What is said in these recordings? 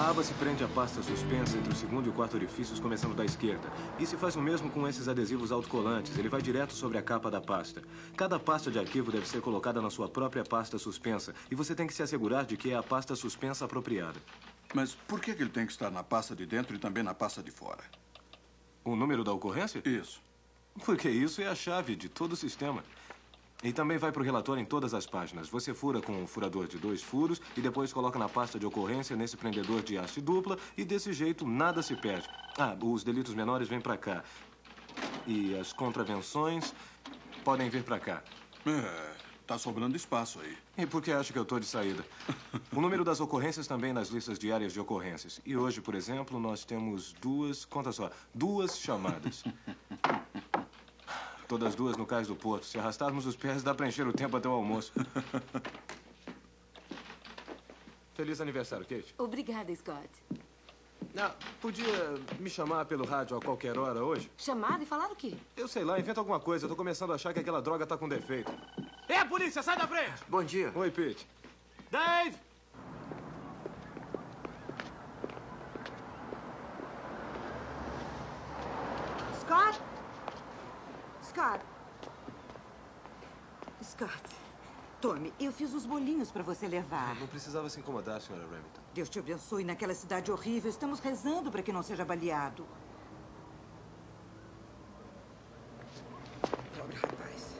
A aba se prende à pasta suspensa entre o segundo e o quarto orifícios, começando da esquerda. E se faz o mesmo com esses adesivos autocolantes. Ele vai direto sobre a capa da pasta. Cada pasta de arquivo deve ser colocada na sua própria pasta suspensa. E você tem que se assegurar de que é a pasta suspensa apropriada. Mas por que ele tem que estar na pasta de dentro e também na pasta de fora? O número da ocorrência? Isso. Porque isso é a chave de todo o sistema. E também vai para o relatório em todas as páginas. Você fura com um furador de 2 furos e depois coloca na pasta de ocorrência nesse prendedor de haste dupla e desse jeito nada se perde. Ah, os delitos menores vêm para cá. E as contravenções podem vir para cá. Tá sobrando espaço aí. E por que acha que eu tô de saída? O número das ocorrências também nas listas diárias de ocorrências. E hoje, por exemplo, nós temos conta só, 2 chamadas. Todas 2 no cais do porto. Se arrastarmos os pés, dá pra encher o tempo até o almoço. Feliz aniversário, Kate. Obrigada, Scott. Ah, podia me chamar pelo rádio a qualquer hora hoje? Chamar e falar o quê? Eu sei lá, inventa alguma coisa. Eu tô começando a achar que aquela droga tá com defeito. É, polícia, sai da frente! Bom dia. Oi, Pete. Dave! Scott? Scott. Scott. Tome, eu fiz uns bolinhos para você levar. Não precisava se incomodar, senhora Remington. Deus te abençoe naquela cidade horrível. Estamos rezando para que não seja baleado. Pobre rapaz.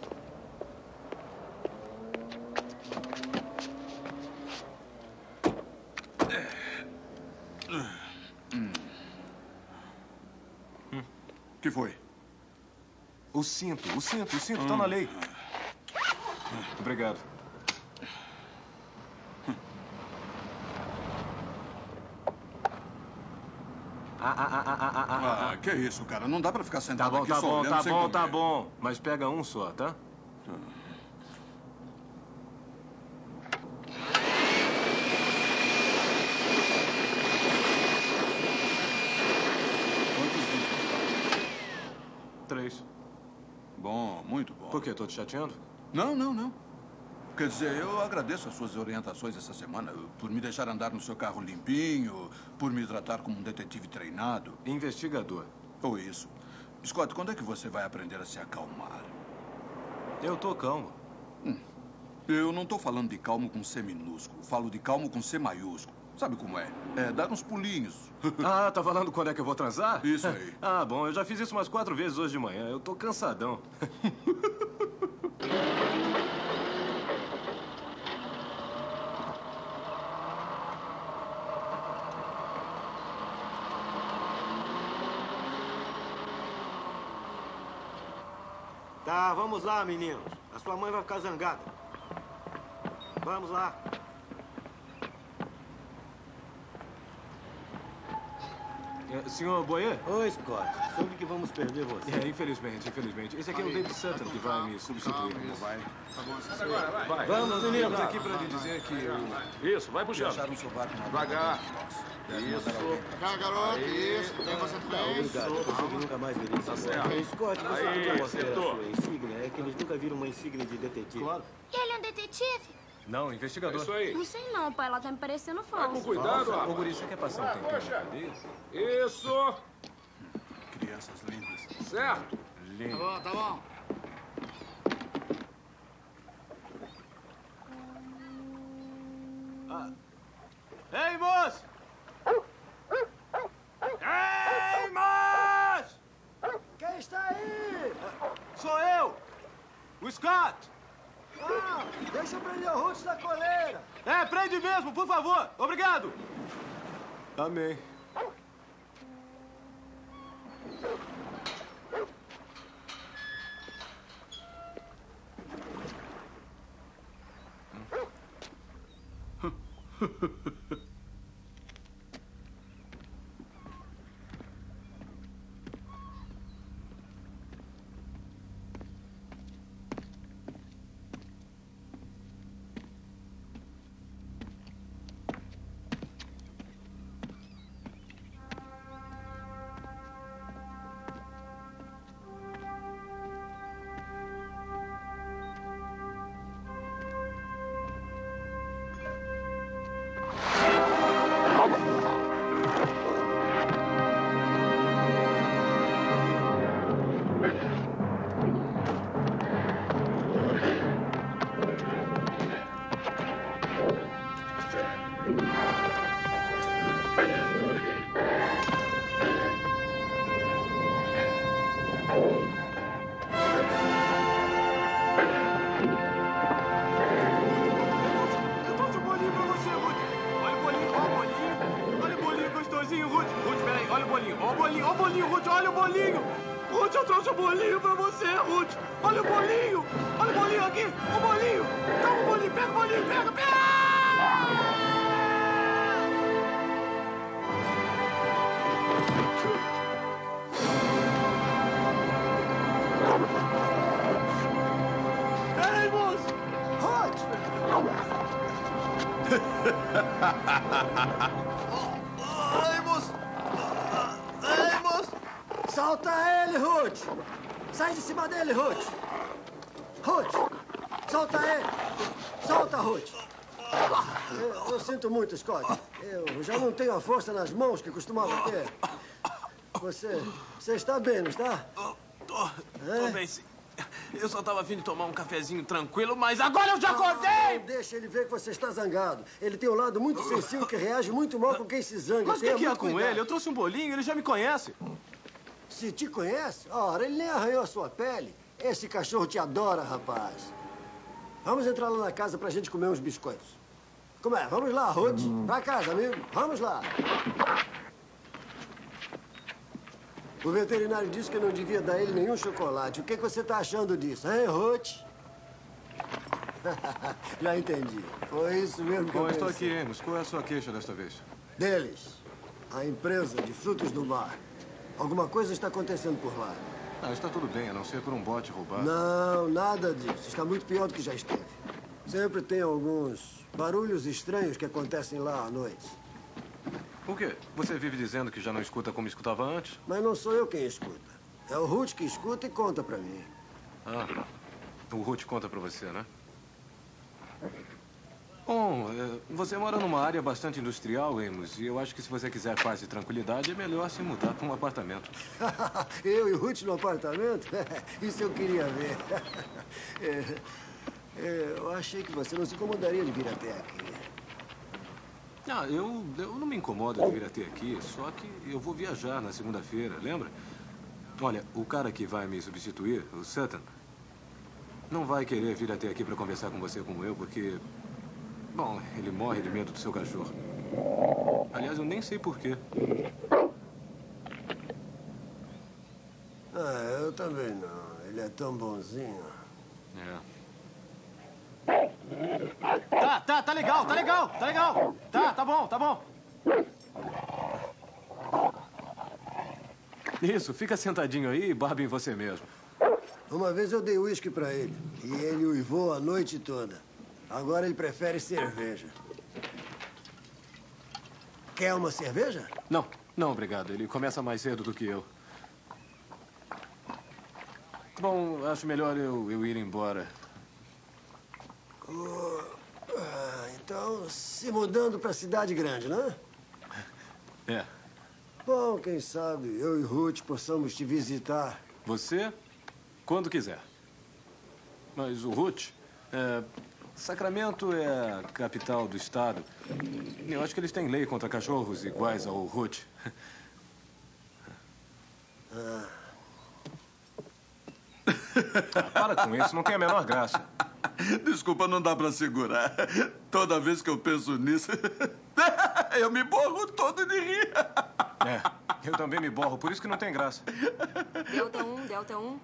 O que foi? O cinto tá na lei. Obrigado. Que é isso, cara? Não dá pra ficar sentado aqui só olhando sem comer. Tá bom. Mas pega um só, tá? Quantos discos? 3. Bom, muito bom. Por quê? Tô te chateando? Não. Quer dizer, eu agradeço as suas orientações essa semana, por me deixar andar no seu carro limpinho, por me tratar como um detetive treinado. Investigador. Ou isso. Scott, quando é que você vai aprender a se acalmar? Eu tô calmo. Eu não tô falando de calmo com C minúsculo, falo de calmo com C maiúsculo. Sabe como é? É dar uns pulinhos. Ah, tá falando quando é que eu vou transar? Isso aí. Ah, bom, eu já fiz isso umas 4 vezes hoje de manhã. Eu tô cansadão. Tá, vamos lá, meninos. A sua mãe vai ficar zangada. Vamos lá. Senhor Boyer? Oi, Scott. Soube que vamos perder você. Infelizmente. Esse aqui é o David Sutton que vai me substituir. Vai. Vai. Vamos, menino. Estamos aqui para lhe dizer que Isso, vai puxando. Acharam seu barco na Devagar. Isso. Cá, garoto. Isso. Tem você também. Obrigado. Eu pensei que nunca mais veria isso. Tá certo. Scott, você Aí, podia mostrar a acertou. sua insígnia? É que eles nunca viram uma insígnia de detetive. Claro. Ele é um detetive? Não, É investigador. isso aí. Não sei não, pai. Ela tá me parecendo Vai com falsa. cuidado, Ô, rapaz. guri, você quer passar um tempinho na cadeia? Isso. Crianças lindas. Certo. Lindo. Tá bom. Ei, moço! Ei, moço! Quem está aí? Sou eu! O Scott! Ah, deixa eu prender o Roots da coleira. É, prende mesmo, por favor! Obrigado! Amém. Olha o bolinho. Ó o bolinho, Ruth. Olha o bolinho. Ruth, eu trouxe o bolinho pra você, Ruth. Olha o bolinho. Olha o bolinho aqui. O bolinho. Toma o bolinho. Pega o bolinho. Pega. Ei, moço. Ruth! Ei, moço. Ei, moço. Solta ele, Ruth! Sai de cima dele, Ruth! Ruth! Solta ele! Solta, Ruth! Eu sinto muito, Scott. Eu já não tenho a força nas mãos que costumava ter. Você está bem, não está? Tô bem, sim. Eu só tava a fim de tomar um cafezinho tranquilo, mas agora eu já acordei! Não deixa ele ver que você está zangado. Ele tem um lado muito sensível que reage muito mal com quem se zanga. Mas o Tenha que é muito com cuidado. ele? Eu trouxe um bolinho, ele já me conhece. Se te conhece? Ora, ele nem arranhou a sua pele. Esse cachorro te adora, rapaz. Vamos entrar lá na casa pra gente comer uns biscoitos. Como é? Vamos lá, Ruth. Pra casa, amigo. Vamos lá. O veterinário disse que eu não devia dar ele nenhum chocolate. O que você está achando disso, hein, Ruth? Já entendi. Foi isso mesmo que Bom, eu estou pensei. aqui, Amos. Qual é a sua queixa desta vez? Deles. A empresa de frutos do mar. Alguma coisa está acontecendo por lá. Ah, está tudo bem, a não ser por um bote roubado. Não, nada disso. Está muito pior do que já esteve. Sempre tem alguns barulhos estranhos que acontecem lá à noite. O quê? Você vive dizendo que já não escuta como escutava antes? Mas não sou eu quem escuta. É o Ruth que escuta e conta pra mim. Ah, o Ruth conta pra você, né? Bom, você mora numa área bastante industrial, Amos, e eu acho que se você quiser paz e tranquilidade, é melhor se mudar para um apartamento. Eu e o Ruth no apartamento? Isso eu queria ver. Eu achei que você não se incomodaria de vir até aqui. Ah, eu não me incomodo de vir até aqui, só que eu vou viajar na segunda-feira, lembra? Olha, o cara que vai me substituir, o Sutton, não vai querer vir até aqui para conversar com você como eu, porque... Bom, ele morre de medo do seu cachorro. Aliás, eu nem sei porquê. Ah, eu também não. Ele é tão bonzinho. É. Tá legal. Tá bom. Isso, fica sentadinho aí e barbe em você mesmo. Uma vez eu dei uísque pra ele. E ele uivou a noite toda. Agora ele prefere cerveja. Quer uma cerveja? Não, obrigado. Ele começa mais cedo do que eu. Bom, acho melhor eu ir embora. Então, se mudando pra cidade grande, né? É. Bom, quem sabe eu e Ruth possamos te visitar. Você, quando quiser. Mas o Ruth, Sacramento é a capital do estado. Eu acho que eles têm lei contra cachorros iguais ao Ruth. Para com isso, não tem a menor graça. Desculpa, não dá pra segurar. Toda vez que eu penso nisso, eu me borro todo de rir. Eu também me borro, por isso que não tem graça. Delta 1.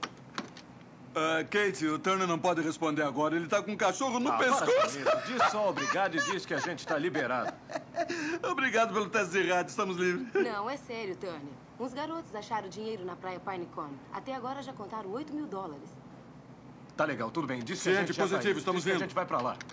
Kate, o Turner não pode responder agora. Ele tá com um cachorro no Para com pescoço. isso. Diz só obrigado e diz que a gente está liberado. Obrigado pelo teste de rádio. Estamos livres. Não, é sério, Turner. Uns garotos acharam dinheiro na praia Pinecone. Até agora já contaram $8 mil. Tá legal, tudo bem. Diz que a Gente, gente já positivo, saiu. estamos Diz que indo. a gente vai pra lá.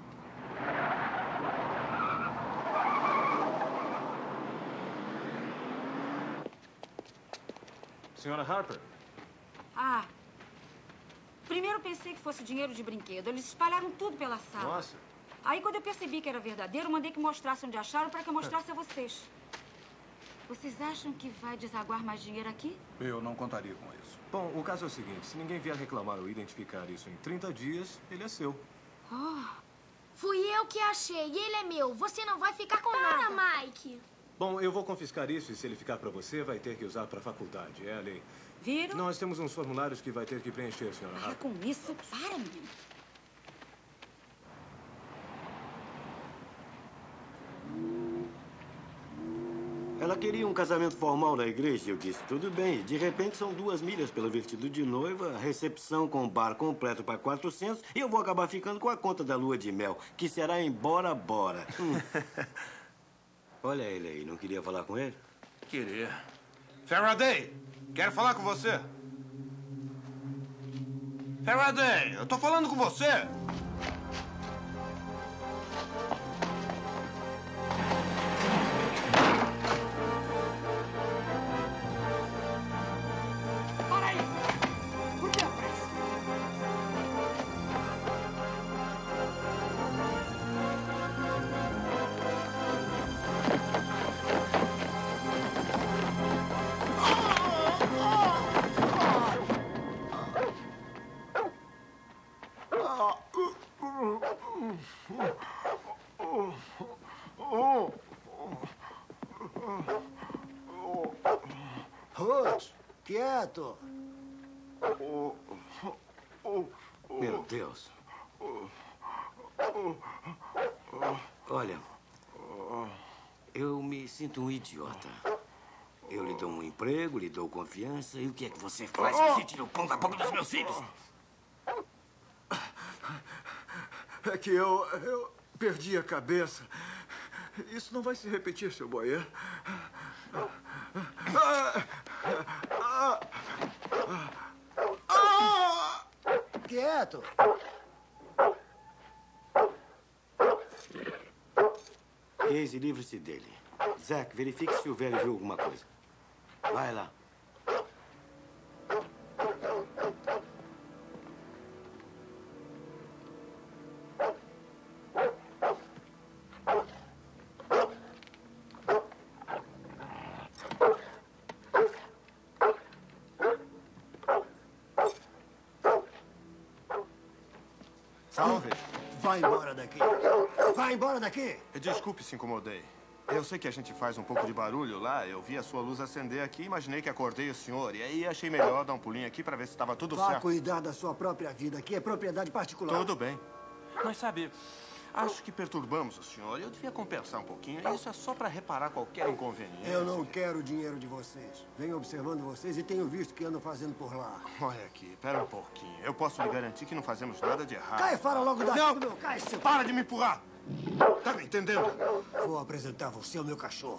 Senhora Harper? Ah. Primeiro pensei que fosse dinheiro de brinquedo. Eles espalharam tudo pela sala. Nossa. Aí, quando eu percebi que era verdadeiro, mandei que mostrassem onde acharam para que eu mostrasse a vocês. Vocês acham que vai desaguar mais dinheiro aqui? Eu não contaria com isso. Bom, o caso é o seguinte. Se ninguém vier reclamar ou identificar isso em 30 dias, ele é seu. Fui eu que achei e ele é meu. Você não vai ficar com nada. Mike. Bom, eu vou confiscar isso e se ele ficar pra você, vai ter que usar pra faculdade. É a lei. Viram? Nós temos uns formulários que vai ter que preencher, senhora Para Harper. com isso. Para, menino. Ela queria um casamento formal na igreja. Eu disse, tudo bem. De repente, são 2 milhas pelo vestido de noiva, recepção com bar completo para 400, e eu vou acabar ficando com a conta da lua de mel, que será em Bora Bora. Olha ele aí, não queria falar com ele? Queria. Faraday, quero falar com você. Faraday, eu tô falando com você. Para aí! Por que a pressa? Ruth, quieto. Meu Deus. Olha, eu me sinto um idiota. Eu lhe dou um emprego, lhe dou confiança, e o que é que você faz? Você tira o pão da boca dos meus filhos. É que eu perdi a cabeça. Isso não vai se repetir, seu Boyer. Quieto. Casey, livre-se dele. Zack, verifique se o velho viu alguma coisa. Vai lá. Salve. Vai embora daqui. Vai embora daqui. Desculpe se incomodei. Eu sei que a gente faz um pouco de barulho lá. Eu vi a sua luz acender aqui e imaginei que acordei o senhor. E aí achei melhor dar um pulinho aqui para ver se estava tudo Vá certo. cuidar da sua própria vida. Aqui é propriedade particular. Tudo bem. Mas sabe, acho que perturbamos o senhor. Eu devia compensar um pouquinho. Isso é só para reparar qualquer inconveniente. Eu não quero o dinheiro de vocês. Venho observando vocês e tenho visto o que andam fazendo por lá. Olha aqui, pera um pouquinho. Eu posso lhe garantir que não fazemos nada de errado. Caia fora logo daqui. Não! Meu, cai, seu... Para de me empurrar! Tá me entendendo? Vou apresentar você ao meu cachorro.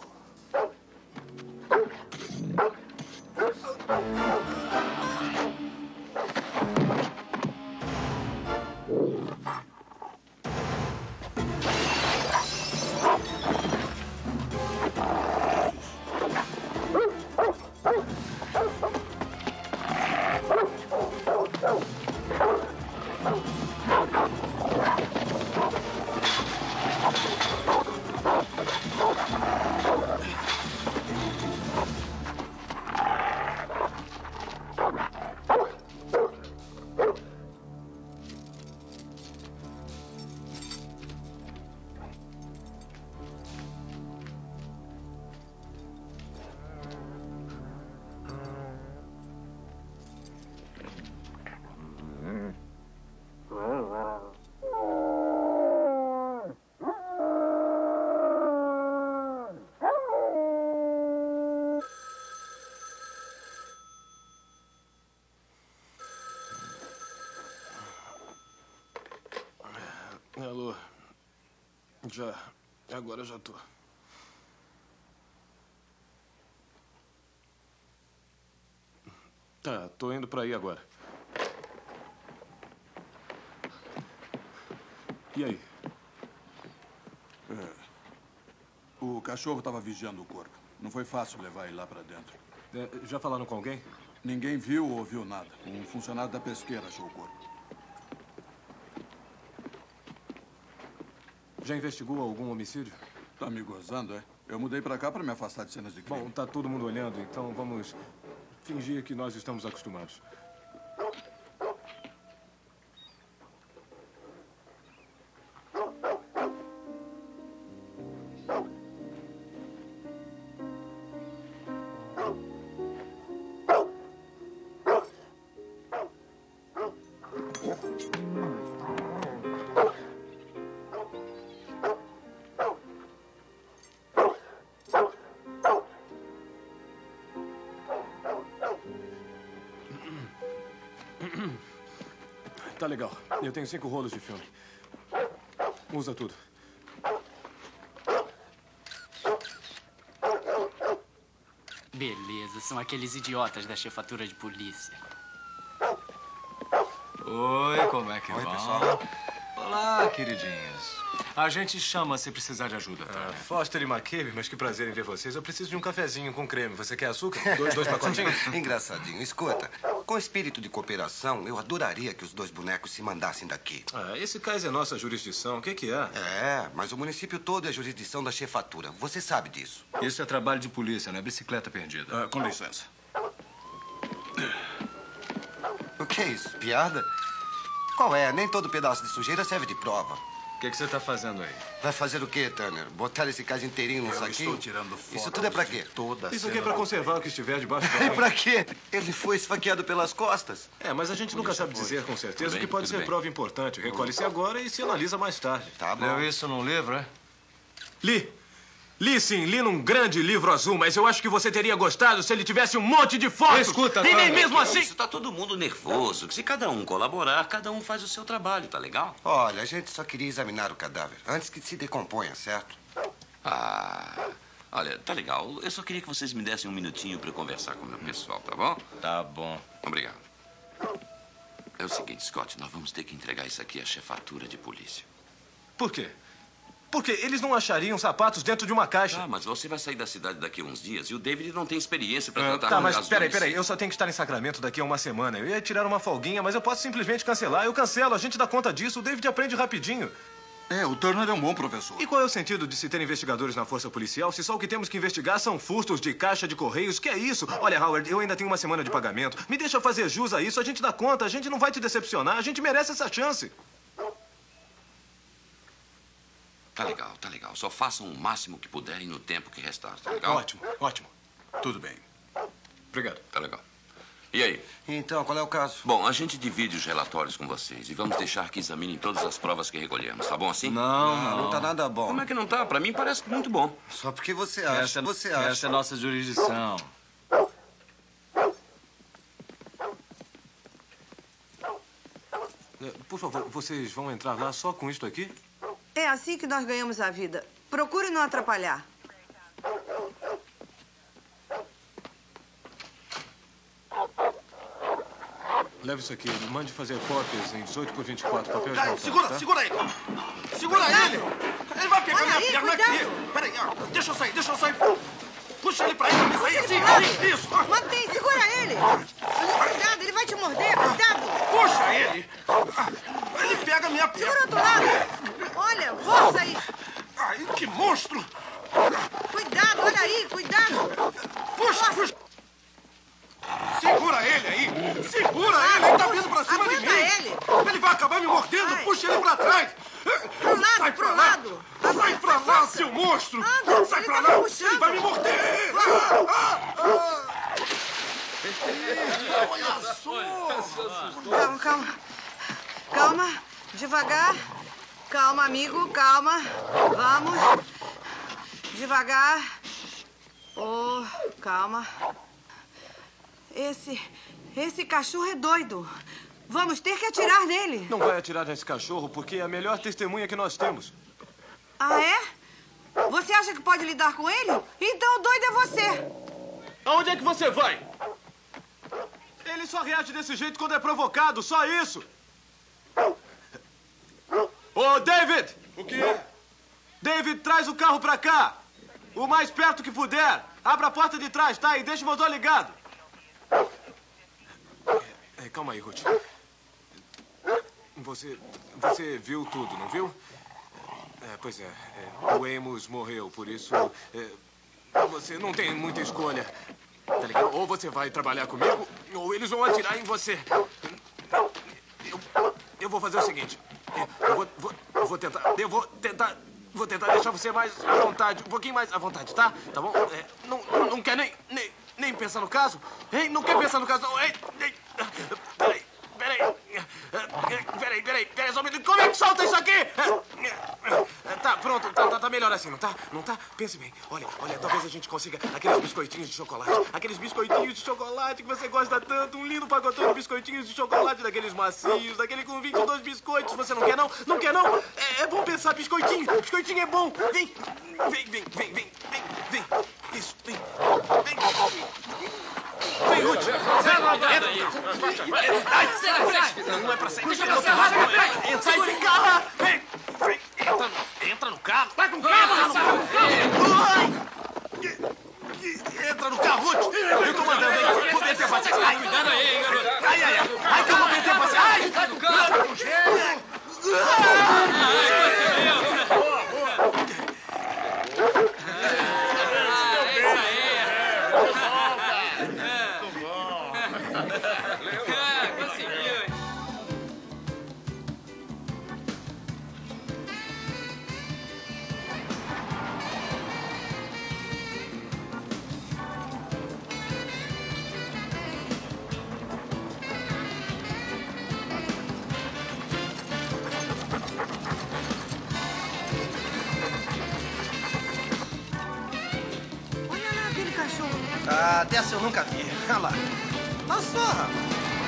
Alô. Agora já tô. Tá, tô indo pra aí agora. E aí? O cachorro estava vigiando o corpo. Não foi fácil levar ele lá para dentro. Já falaram com alguém? Ninguém viu ou ouviu nada. Um funcionário da pesqueira achou o corpo. Já investigou algum homicídio? Tá me gozando, é? Eu mudei para cá para me afastar de cenas de crime. Bom, tá todo mundo olhando, então vamos fingir que nós estamos acostumados. Tá legal. Eu tenho 5 rolos de filme. Usa tudo. Beleza, são aqueles idiotas da chefatura de polícia. Oi, como é que Oi, vão? pessoal. Olá, queridinhos. A gente chama se precisar de ajuda, tá? Foster e McCabe, mas que prazer em ver vocês. Eu preciso de um cafezinho com creme. Você quer açúcar? Dois pacotinhos? Engraçadinho. Escuta, com espírito de cooperação, eu adoraria que os 2 bonecos se mandassem daqui. Esse cais é nossa jurisdição. O que é? É, mas o município todo é jurisdição da chefatura. Você sabe disso. Isso é trabalho de polícia, não é bicicleta perdida. Com licença. O que é isso? Piada? Qual é? Nem todo pedaço de sujeira serve de prova. O que você tá fazendo aí? Vai fazer o quê, Turner? Botar esse cais inteirinho no saquinho? Estou tirando fotos. Isso tudo é pra quê? Isso aqui é pra conservar o que estiver debaixo da E água. pra quê? Ele foi esfaqueado pelas costas. Mas a gente nunca sabe dizer com certeza o que pode tudo ser bem. prova importante. Recolhe-se agora e se analisa mais tarde. Tá bom. Leu isso num livro, é? Li sim, li num grande livro azul, mas eu acho que você teria gostado se ele tivesse um monte de fotos. Escuta, e nem Turner, mesmo assim... Isso, tá todo mundo nervoso. Se cada um colaborar, cada um faz o seu trabalho, tá legal? Olha, a gente só queria examinar o cadáver antes que se decomponha, certo? Olha, tá legal. Eu só queria que vocês me dessem um minutinho pra eu conversar com o meu pessoal, tá bom? Tá bom. Obrigado. É o seguinte, Scott, nós vamos ter que entregar isso aqui à chefatura de polícia. Por quê? Porque eles não achariam sapatos dentro de uma caixa. Mas você vai sair da cidade daqui a uns dias e o David não tem experiência pra tratar Tá, com mas casos peraí. homicidas. Eu só tenho que estar em Sacramento daqui a uma semana. Eu ia tirar uma folguinha, mas eu posso simplesmente cancelar. Eu cancelo, a gente dá conta disso. O David aprende rapidinho. O Turner é um bom professor. E qual é o sentido de se ter investigadores na força policial se só o que temos que investigar são furtos de caixa de correios? Que é isso? Olha, Howard, eu ainda tenho uma semana de pagamento. Me deixa fazer jus a isso, a gente dá conta, a gente não vai te decepcionar, a gente merece essa chance. Tá legal. Só façam o máximo que puderem no tempo que restar, tá legal? Ótimo. Tudo bem. Obrigado. Tá legal. E aí? Então, qual é o caso? Bom, a gente divide os relatórios com vocês e vamos deixar que examinem todas as provas que recolhemos, tá bom assim? Não tá nada bom. Como é que não tá? Pra mim parece muito bom. Só porque você acha. Essa é nossa jurisdição. Por favor, vocês vão entrar lá só com isto aqui? É assim que nós ganhamos a vida. Procure não atrapalhar. Leve isso aqui. Mande fazer cópias em 18 por 24, papel esmaltado, Segura tá? ele! Segura ele! Ele vai pegar minha perna cuidado. aqui! Peraí, deixa eu sair! Puxa ele pra ele, me sair assim! Isso! Mantém, segura ele! Cuidado, ele vai te morder, cuidado! Puxa ele! Ele pega minha perna! Segura outro lado! Olha, força aí! Ai, que monstro! Cuidado, olha aí, cuidado! Puxa! Segura ele aí! Segura ele! Ele tá vindo pra cima de mim! ele! Ele vai acabar me mordendo! Vai. Puxa ele pra trás! Pro lado, Sai pro pra lá. lado! Sai pra lá, seu monstro! Anda, Sai ele pra tá lá! me puxando. Ele vai me morder! Olha só! Calma, devagar. Calma, amigo, calma. Vamos. Devagar. Oh, calma. Esse cachorro é doido. Vamos ter que atirar nele. Não vai atirar nesse cachorro porque é a melhor testemunha que nós temos. Ah, é? Você acha que pode lidar com ele? Então o doido é você. Aonde é que você vai? Ele só reage desse jeito quando é provocado, só isso. Ô, David! O que é? David, traz o carro pra cá. O mais perto que puder. Abra a porta de trás, tá? E deixa o motor ligado. Calma aí, Ruth. Você viu tudo, não viu? Pois é. O Amos morreu, por isso... você não tem muita escolha. Tá ligado? Ou você vai trabalhar comigo, ou eles vão atirar em você. Eu vou fazer o seguinte. Eu vou tentar deixar você mais à vontade, um pouquinho mais à vontade, tá? Tá bom? Não quer nem pensar no caso? Hein? Não quer pensar no caso, não? Ei, peraí, só um minuto. Como é que solta isso aqui? Tá, pronto. Pronto, tá melhor assim, não tá? Não tá? Pense bem. Olha, talvez a gente consiga aqueles biscoitinhos de chocolate. Aqueles biscoitinhos de chocolate que você gosta tanto. Um lindo pacotão de biscoitinhos de chocolate, daqueles macios, daquele com 22 biscoitos. Você não quer, não? Não quer, não? É bom pensar, biscoitinho. Biscoitinho é bom. Vem. Isso, vem. Vem, Ruth. Não é pra sair. Deixa eu sair. Sai de carro. Vem. Entra no carro. Vai com quem? Entra no carro. Entra no carro, Ruth. Eu tô mandando, hein? Vou meter pra você. Cuidado aí, garoto. Ai, que eu vou meter pra você. Ai, sai do carro. Ah, dessa eu nunca vi. Olha lá. Olha só, rapaz.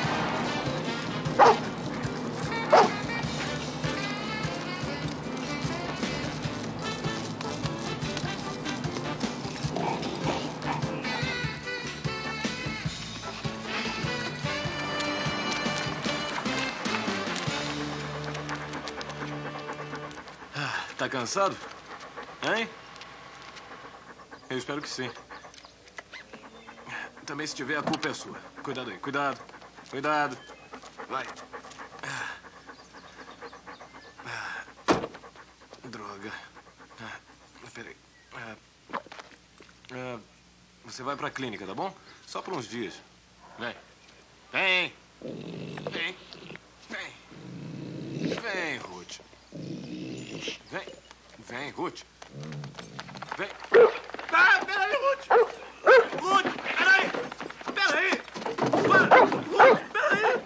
Tá cansado? Hein? Eu espero que sim. Também, se tiver, a culpa é sua. Cuidado aí, cuidado. Cuidado. Vai. Droga. Peraí. Você vai pra clínica, tá bom? Só por uns dias. Vem. Vem. Vem. Vem. Vem, Ruth. Vem. Vem, Ruth. Vem. Ah, peraí, Ruth. Ruth, peraí. Peraí. Para. Ruth, peraí.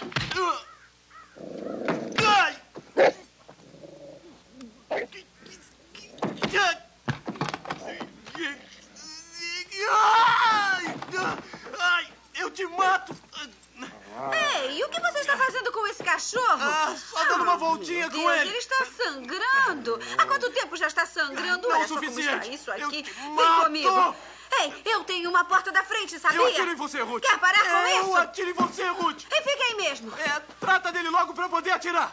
Ai, eu te mato. Ei, e o que você está fazendo com esse cachorro? Só dando uma voltinha com ele. Ele está sangrando. Há quanto tempo já está sangrando? Não Olha o só como suficiente. está isso aqui. Vem mato. comigo. Ei, eu tenho uma porta da frente, sabia? Eu atiro em você, Ruth. Quer parar com isso? Eu atiro em você, Ruth. E fica aí mesmo. Trata dele logo pra eu poder atirar.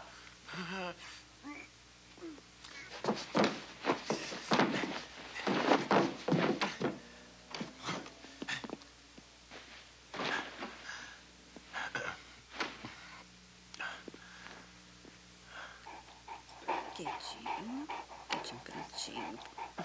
Quietinho, cantinho.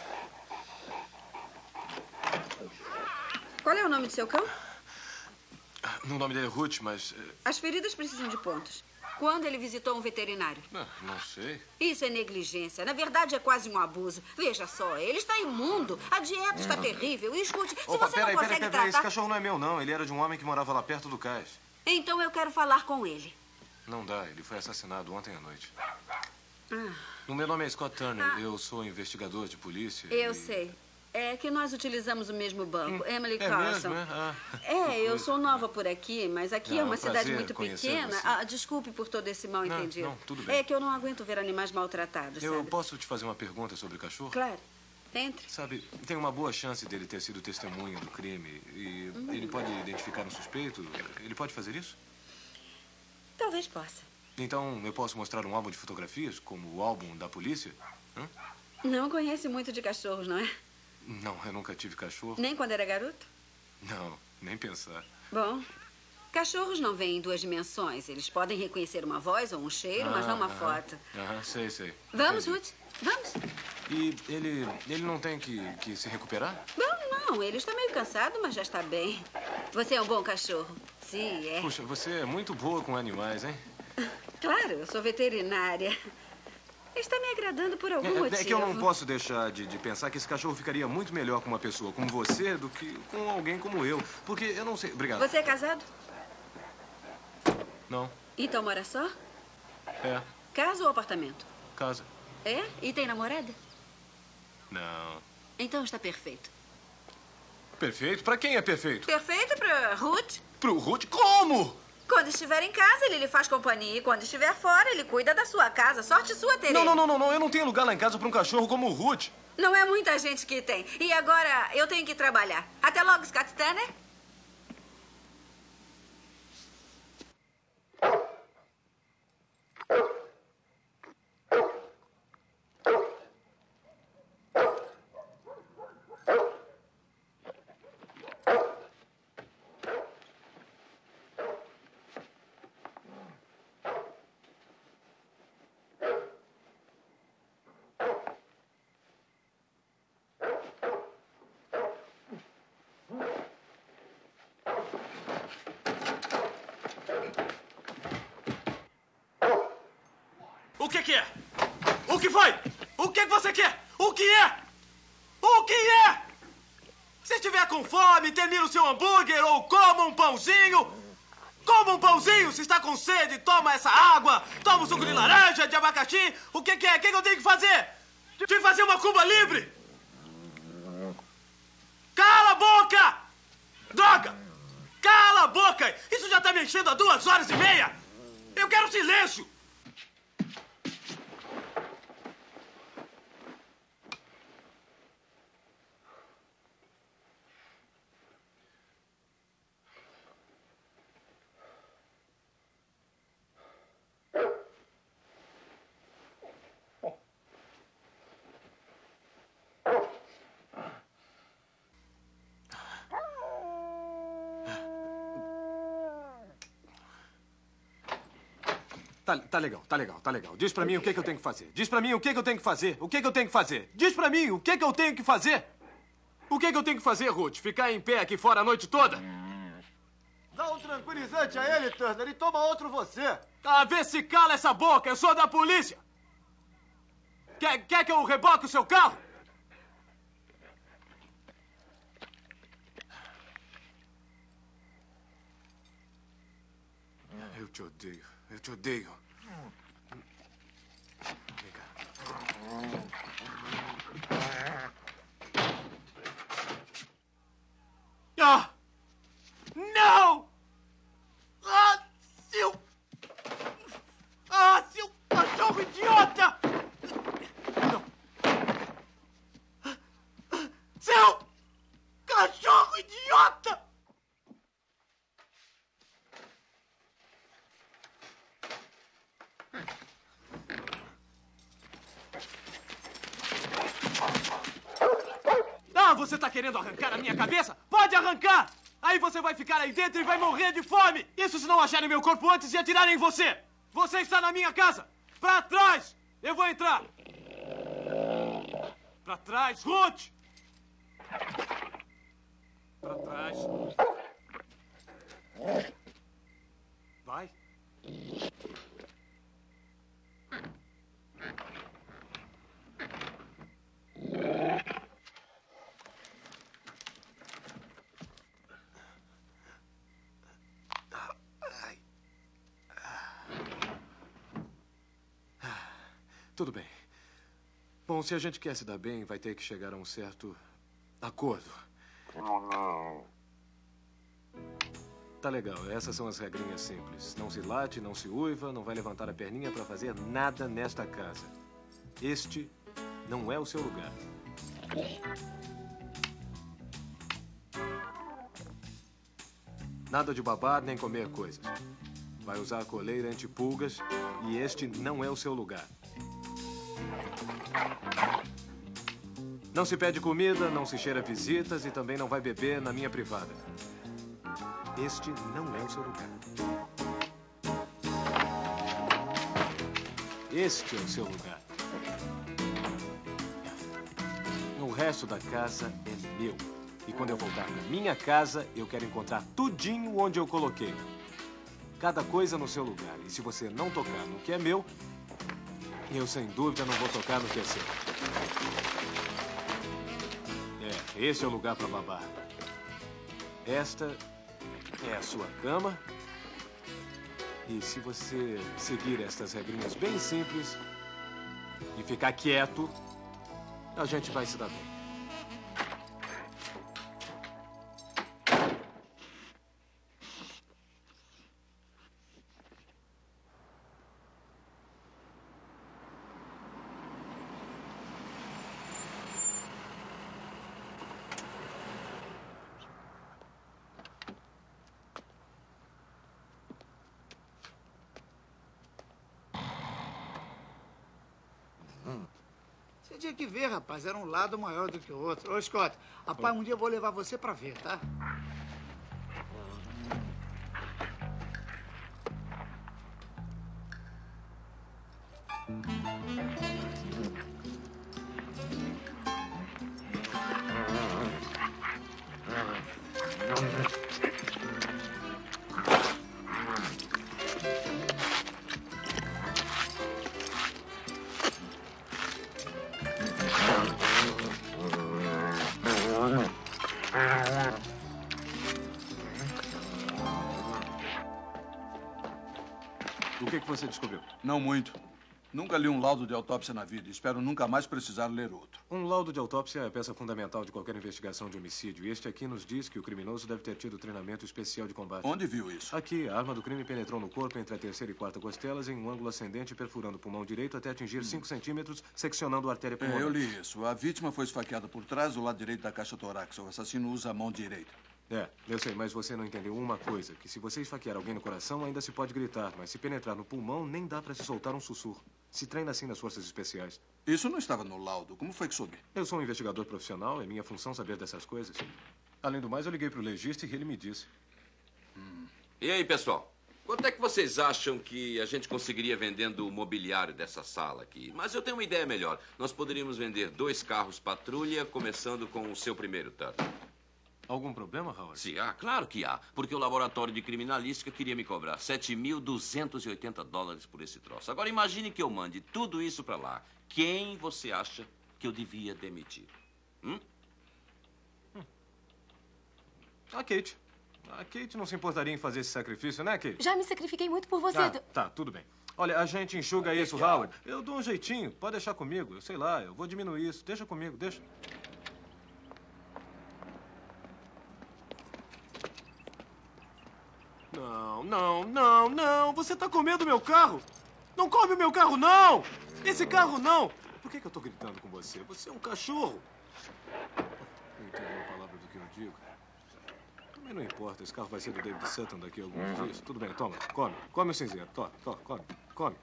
Qual é o nome do seu cão? O nome dele é Ruth, mas... As feridas precisam de pontos. Quando ele visitou um veterinário? Não sei. Isso é negligência. Na verdade, é quase um abuso. Veja só, ele está imundo. A dieta está terrível. E escute, se você não consegue tratar... Esse cachorro não é meu, não. Ele era de um homem que morava lá perto do cais. Então eu quero falar com ele. Não dá. Ele foi assassinado ontem à noite. O meu nome é Scott Turner. Eu sou investigador de polícia. Eu sei. É que nós utilizamos o mesmo banco. Emily É Carlson. mesmo, Eu sou nova por aqui, mas aqui é uma cidade prazer muito conhecer pequena. você. Desculpe por todo esse mal entendido. Não, tudo bem. É que eu não aguento ver animais maltratados, Eu sabe? posso te fazer uma pergunta sobre o cachorro? Claro. Entre. Sabe, tem uma boa chance dele ter sido testemunha do crime. E ele pode identificar um suspeito? Ele pode fazer isso? Talvez possa. Então, eu posso mostrar um álbum de fotografias, como o álbum da polícia? Não conhece muito de cachorros, não é? Não, eu nunca tive cachorro. Nem quando era garoto? Não, nem pensar. Bom, cachorros não veem em 2 dimensões. Eles podem reconhecer uma voz ou um cheiro, mas não uma foto. Sei. Vamos, Entendi. Ruth? Vamos. E ele não tem que se recuperar? Não, ele está meio cansado, mas já está bem. Você é um bom cachorro. Sim, é. Puxa, você é muito boa com animais, hein? Claro, eu sou veterinária. Está me agradando por algum motivo. É que eu não posso deixar de pensar que esse cachorro ficaria muito melhor com uma pessoa como você do que com alguém como eu. Porque eu não sei... Obrigado. Você é casado? Não. Então mora só? É. Casa ou apartamento? Casa. É? E tem namorada? Não. Então está perfeito. Perfeito? Pra quem é perfeito? Perfeito para Ruth. Pro Ruth? Como? Quando estiver em casa, ele lhe faz companhia. E quando estiver fora, ele cuida da sua casa. Sorte sua ter ele. Não. Eu não tenho lugar lá em casa pra um cachorro como o Ruth. Não é muita gente que tem. E agora eu tenho que trabalhar. Até logo, Scott Tanner. O que é? O que foi? O que você quer? O que é? O que é? Se estiver com fome, termina o seu hambúrguer ou coma um pãozinho. Coma um pãozinho. Se está com sede, toma essa água. Toma um suco de laranja, de abacaxi. O que é? O que eu tenho que fazer? De fazer uma Cuba Libre? Cala a boca! Droga! Cala a boca! Isso já está me enchendo há 2h30. Eu quero silêncio! Tá legal. Diz pra mim o que eu tenho que fazer. Diz pra mim o que eu tenho que fazer. O que eu tenho que fazer. Diz pra mim o que eu tenho que fazer. O que eu tenho que fazer, Ruth? Ficar em pé aqui fora a noite toda? Dá um tranquilizante a ele, Turner, e toma outro você. Ah, vê se cala essa boca. Eu sou da polícia. Quer que eu reboque o seu carro? Eu te odeio. Eu te odeio. Vem cá. Ah! Não! Ah, seu cachorro idiota! Não. Seu cachorro idiota! Ah, você tá querendo arrancar a minha cabeça? Pode arrancar! Aí você vai ficar aí dentro e vai morrer de fome! Isso se não acharem meu corpo antes e atirarem em você! Você está na minha casa! Pra trás! Eu vou entrar! Pra trás, Ruth! Pra trás. Vai. Tudo bem. Bom, se a gente quer se dar bem, vai ter que chegar a um certo acordo. Tá legal, essas são as regrinhas simples. Não se late, não se uiva, não vai levantar a perninha pra fazer nada nesta casa. Este não é o seu lugar. Nada de babar nem comer coisas. Vai usar a coleira anti-pulgas e este não é o seu lugar. Não se pede comida, não se cheira visitas e também não vai beber na minha privada. Este não é o seu lugar. Este é o seu lugar. O resto da casa é meu. E quando eu voltar na minha casa, eu quero encontrar tudinho onde eu coloquei. Cada coisa no seu lugar. E se você não tocar no que é meu, eu sem dúvida não vou tocar no que é seu. Esse é o lugar para babar. Esta é a sua cama. E se você seguir estas regrinhas bem simples e ficar quieto, A gente vai se dar bem. Você tinha que ver, rapaz. Era um lado maior do que o outro. Ô, Scott, rapaz, um dia eu vou levar você pra ver, tá? O que você descobriu? Não muito. Nunca li um laudo de autópsia na vida. Espero nunca mais precisar ler outro. Um laudo de autópsia é a peça fundamental de qualquer investigação de homicídio. E este aqui nos diz que o criminoso deve ter tido treinamento especial de combate. Onde viu isso? Aqui, a arma do crime penetrou no corpo entre a terceira e quarta costelas em um ângulo ascendente, perfurando o pulmão direito até atingir 5 centímetros, seccionando a artéria pulmonar. Eu li isso. A vítima foi esfaqueada por trás do lado direito da caixa torácica. O assassino usa a mão direita. Eu sei, mas você não entendeu uma coisa. Que se você esfaquear alguém no coração, ainda se pode gritar. Mas se penetrar no pulmão, nem dá para se soltar um sussurro. Se treina assim nas forças especiais. Isso não estava no laudo. Como foi que soube? Eu sou um investigador profissional. É minha função saber dessas coisas. Além do mais, eu liguei pro legista e ele me disse. E aí, pessoal? Quanto é que vocês acham que a gente conseguiria vendendo o mobiliário dessa sala aqui? Mas eu tenho uma ideia melhor. Nós poderíamos vender 2 carros patrulha, começando com o seu primeiro turno. Algum problema, Howard? Sim, claro que há. Porque o laboratório de criminalística queria me cobrar $7.280 por esse troço. Agora imagine que eu mande tudo isso pra lá. Quem você acha que eu devia demitir? A Kate. A Kate não se importaria em fazer esse sacrifício, né, Kate? Já me sacrifiquei muito por você. Tá, tudo bem. Olha, a gente enxuga isso, Howard. Eu dou um jeitinho. Pode deixar comigo. Eu sei lá, eu vou diminuir isso. Deixa comigo, deixa. Não. Você tá comendo meu carro. Não come o meu carro, não. Esse carro, não. Por que eu tô gritando com você? Você é um cachorro. Não entendo uma palavra do que eu digo. Também não importa. Esse carro vai ser do David Sutton daqui a alguns dias. Tudo bem, toma. Come. Come o cinzeiro. Come.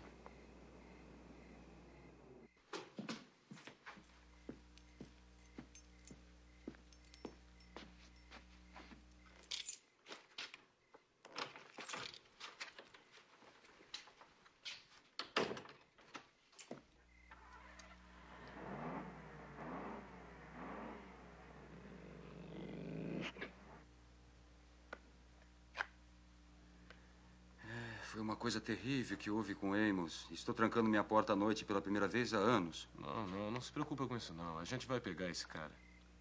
Foi uma coisa terrível que houve com Amos. Estou trancando minha porta à noite pela primeira vez há anos. Não se preocupa com isso, não. A gente vai pegar esse cara.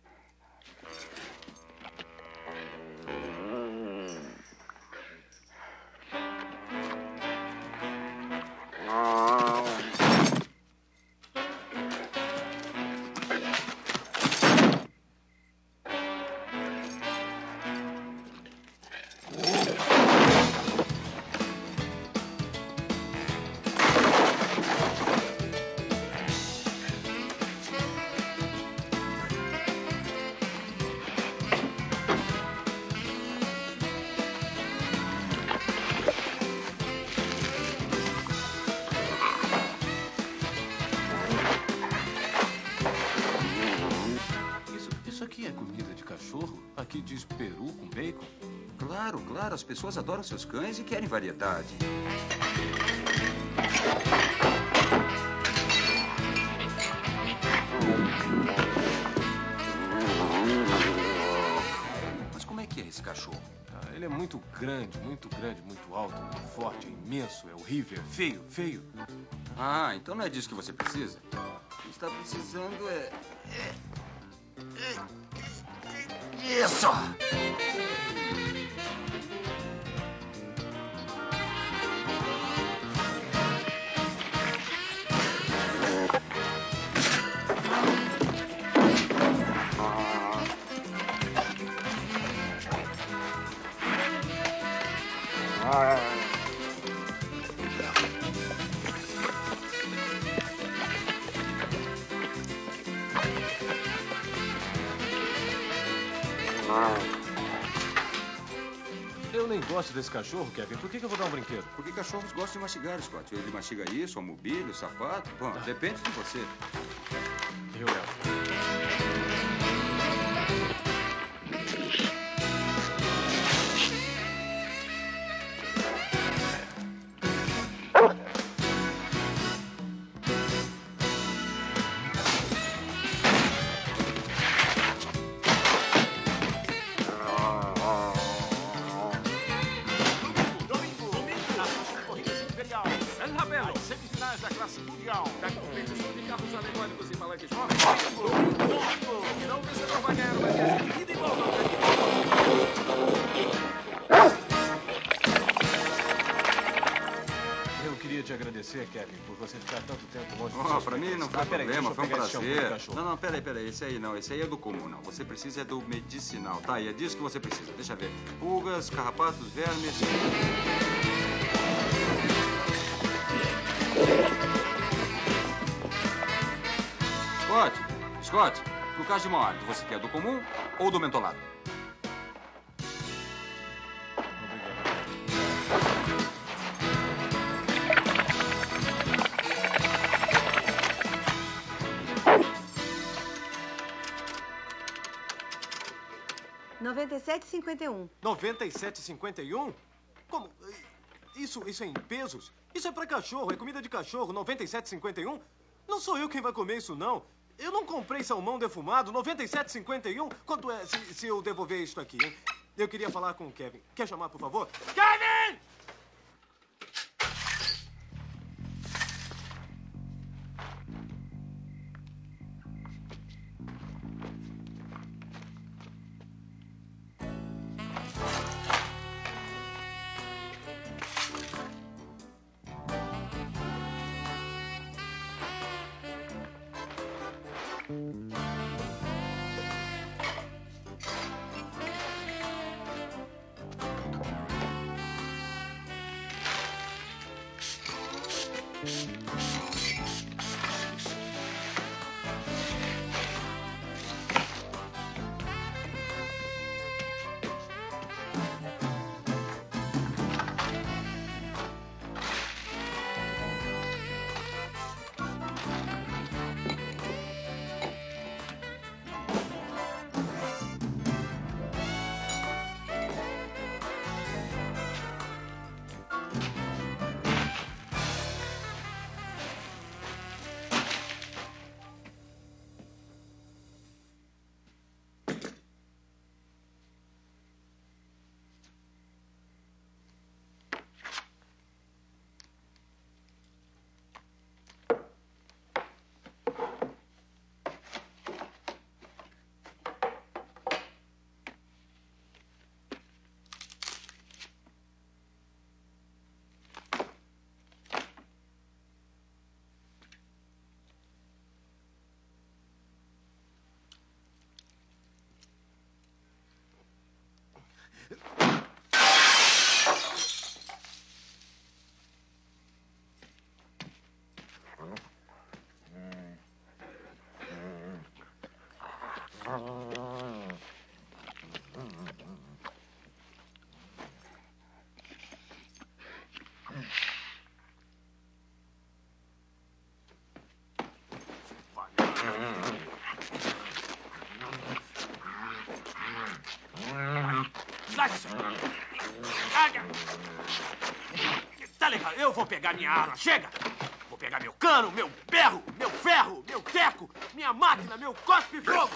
Aqui diz peru com bacon? Claro. As pessoas adoram seus cães e querem variedade. Mas como é que é esse cachorro? Ele é muito grande, muito alto, muito forte, é imenso, é horrível, é feio. Então não é disso que você precisa? O que está precisando é... Isso! Eu nem gosto desse cachorro, Kevin. Por que eu vou dar um brinquedo? Porque cachorros gostam de mastigar, Scott. Ele mastiga isso, a mobília, o sapato. Bom, depende de você. Eu levo. Semifinais da classe mundial. Da competição de carros alegóricos e palanques móveis. Não, o vencedor vai ganhar uma viagem de ida e volta ao Grande Eu queria te agradecer, Kevin, por você ficar tanto tempo longe Oh, dos seus pra mim não foi peraí, problema, foi um deixa eu pegar esse shampoo do prazer. cachorro. Não, peraí. Esse aí não. Esse aí é do comum, não. Você precisa é do medicinal, tá? E é disso que você precisa. Deixa eu ver. Pulgas, carrapatos, vermes. Scott, no caso de mau hálito, você quer do comum ou do mentolado? R$97,51. 97,51? Como? Isso é em pesos? Isso é pra cachorro, é comida de cachorro, 97,51? Não sou eu quem vai comer isso, não. Eu não comprei salmão defumado, 97,51? Quanto é se eu devolver isto aqui, hein? Eu queria falar com o Kevin. Quer chamar, por favor? Kevin! Tá legal, eu vou pegar minha arma, chega! Vou pegar meu cano, meu berro, meu ferro, meu teco, minha máquina, meu cospe-fogo!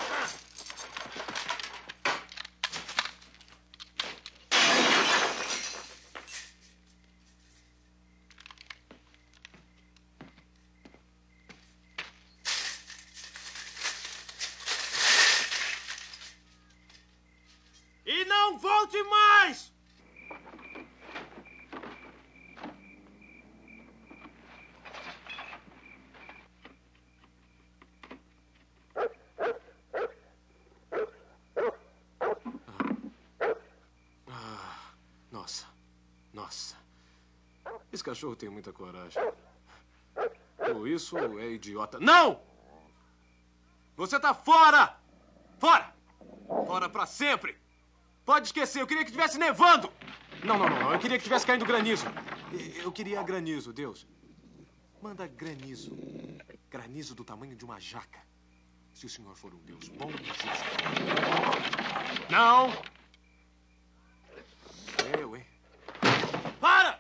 E não volte mais! Nossa. Esse cachorro tem muita coragem. Ou isso ou é idiota. Não! Você tá fora! Fora! Fora pra sempre! Pode esquecer, eu queria que estivesse nevando! Não. Eu queria que estivesse caindo granizo. Eu queria granizo, Deus. Manda granizo. Granizo do tamanho de uma jaca. Se o senhor for um Deus bom e justo. Não! Eu, hein? Para!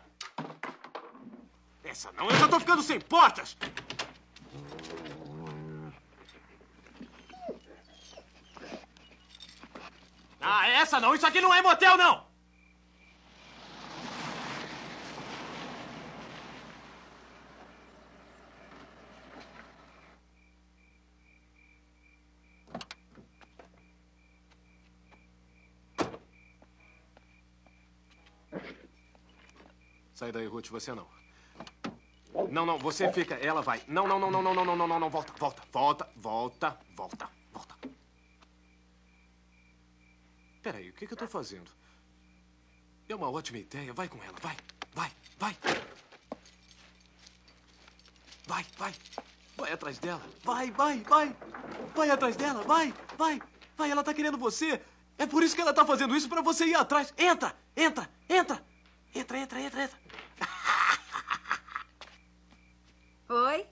Essa não, eu já tô ficando sem portas! Ah, essa não! Isso aqui não é motel, não! Sai daí, Ruth, você não. Não, você fica, ela vai. Não, volta. Peraí, o que eu tô fazendo? É uma ótima ideia, vai com ela, vai. Vai atrás dela, vai atrás dela, vai, ela tá querendo você. É por isso que ela tá fazendo isso, pra você ir atrás. Entra. Oi?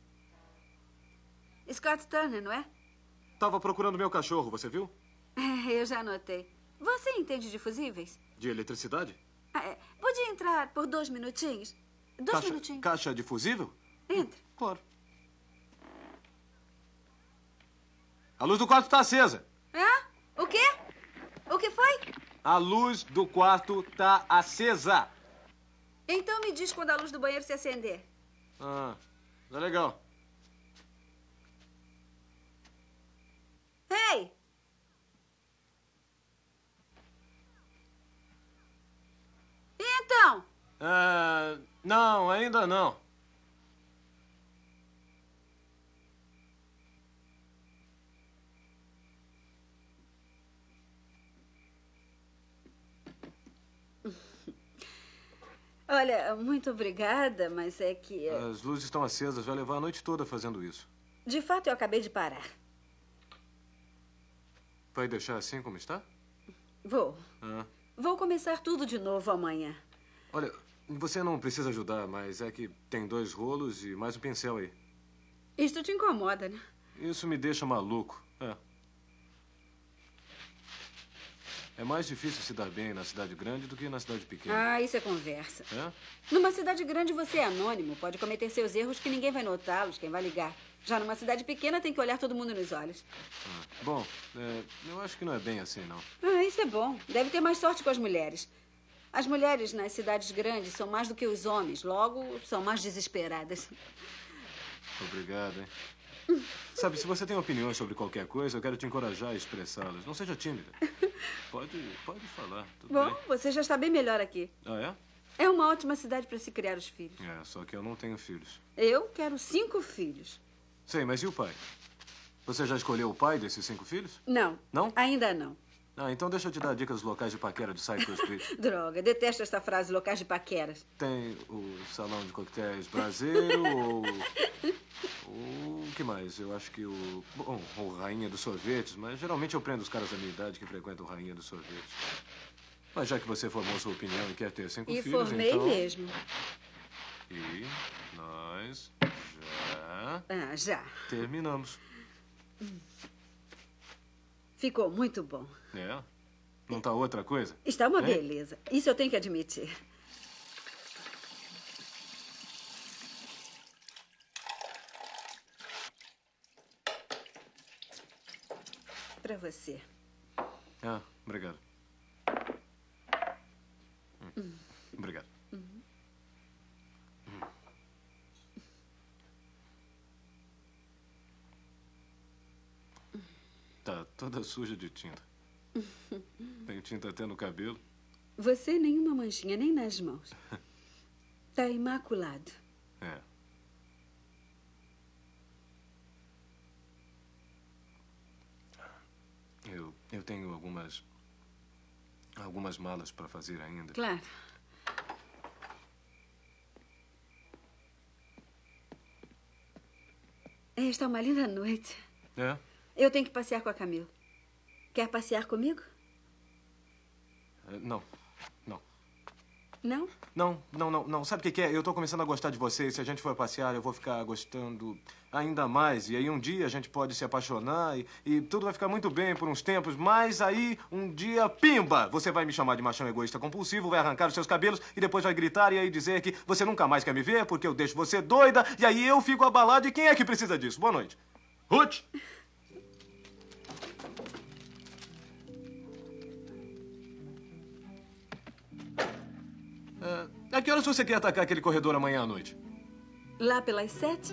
Scott Turner, não é? Tava procurando meu cachorro, você viu? Eu já anotei. Você entende de fusíveis? De eletricidade? Podia entrar por 2 minutinhos? 2 minutinhos. Caixa de fusível? Entre. Claro. A luz do quarto tá acesa. O quê? O que foi? A luz do quarto tá acesa. Então me diz quando a luz do banheiro se acender. Tá legal. Ei! Então? Não, ainda não. Olha, muito obrigada, mas é que... As luzes estão acesas, vai levar a noite toda fazendo isso. De fato, eu acabei de parar. Vai deixar assim como está? Vou. Vou começar tudo de novo amanhã. Olha, você não precisa ajudar, mas é que tem 2 rolos e mais um pincel aí. Isto te incomoda, né? Isso me deixa maluco. É mais difícil se dar bem na cidade grande do que na cidade pequena. Isso é conversa. É? Numa cidade grande você é anônimo, pode cometer seus erros que ninguém vai notá-los, quem vai ligar. Já numa cidade pequena tem que olhar todo mundo nos olhos. Bom, eu acho que não é bem assim, não. Isso é bom. Deve ter mais sorte com as mulheres. As mulheres nas cidades grandes são mais do que os homens, logo são mais desesperadas. Obrigado, hein? Sabe, se você tem opiniões sobre qualquer coisa, eu quero te encorajar a expressá-las. Não seja tímida. Pode falar, tudo bem. Você já está bem melhor aqui. É? É uma ótima cidade para se criar os filhos. Só que eu não tenho filhos. Eu quero 5 filhos. Sei, mas e o pai? Você já escolheu o pai desses 5 filhos? Não. Não? Ainda não. Então deixa eu te dar dicas dos locais de paquera de Cypress Beach. Droga, detesto essa frase, locais de paqueras. Tem o salão de coquetéis braseiro ou o que mais? Eu acho que o Rainha dos Sorvetes, mas geralmente eu prendo os caras da minha idade que frequentam o Rainha dos Sorvetes. Mas já que você formou sua opinião e quer ter 5 filhos, então... E formei mesmo. E nós já terminamos. Ficou muito bom. Não tá outra coisa? Está uma beleza. Isso eu tenho que admitir. Para você. Obrigado. Obrigado. Tá toda suja de tinta. Tem tinta até no cabelo. Você nenhuma manchinha, nem nas mãos. Tá imaculado. Eu tenho algumas malas para fazer ainda. Claro. Esta é uma linda noite. Eu tenho que passear com a Camila. Quer passear comigo? Não. Não? Não. Sabe o que é? Eu tô começando a gostar de você. E se a gente for passear, eu vou ficar gostando ainda mais. E aí um dia a gente pode se apaixonar e tudo vai ficar muito bem por uns tempos. Mas aí, um dia, pimba! Você vai me chamar de machão egoísta compulsivo, vai arrancar os seus cabelos e depois vai gritar e aí dizer que você nunca mais quer me ver porque eu deixo você doida. E aí eu fico abalado. E quem é que precisa disso? Boa noite. Ruth! A que horas você quer atacar aquele corredor amanhã à noite? Lá pelas 7?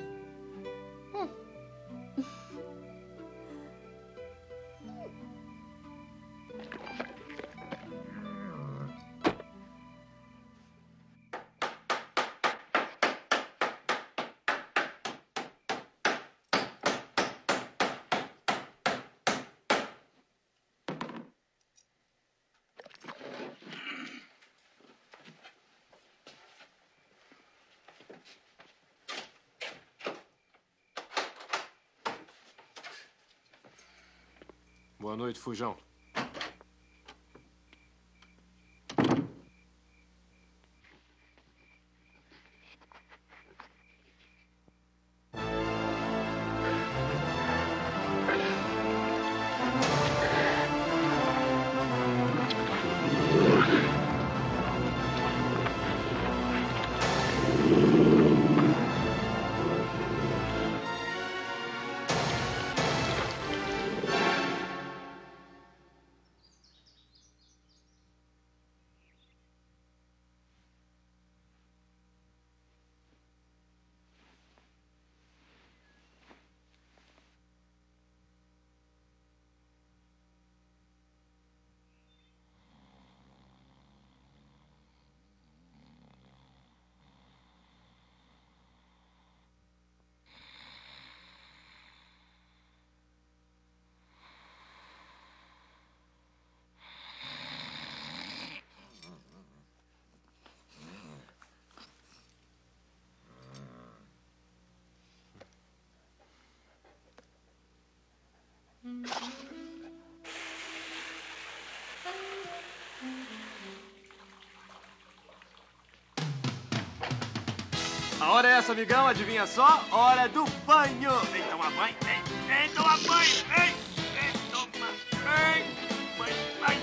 Boa noite, Fujão. A hora é essa, amigão. Adivinha só? Hora do banho. Vem tomar banho. Vem tomar banho. Vem tomar banho. Vai.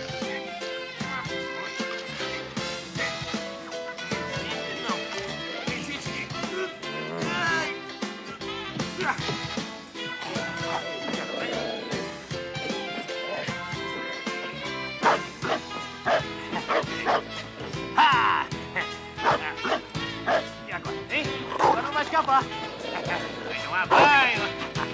Não. Existe. E agora, hein? Agora não vai escapar. Vai tomar banho.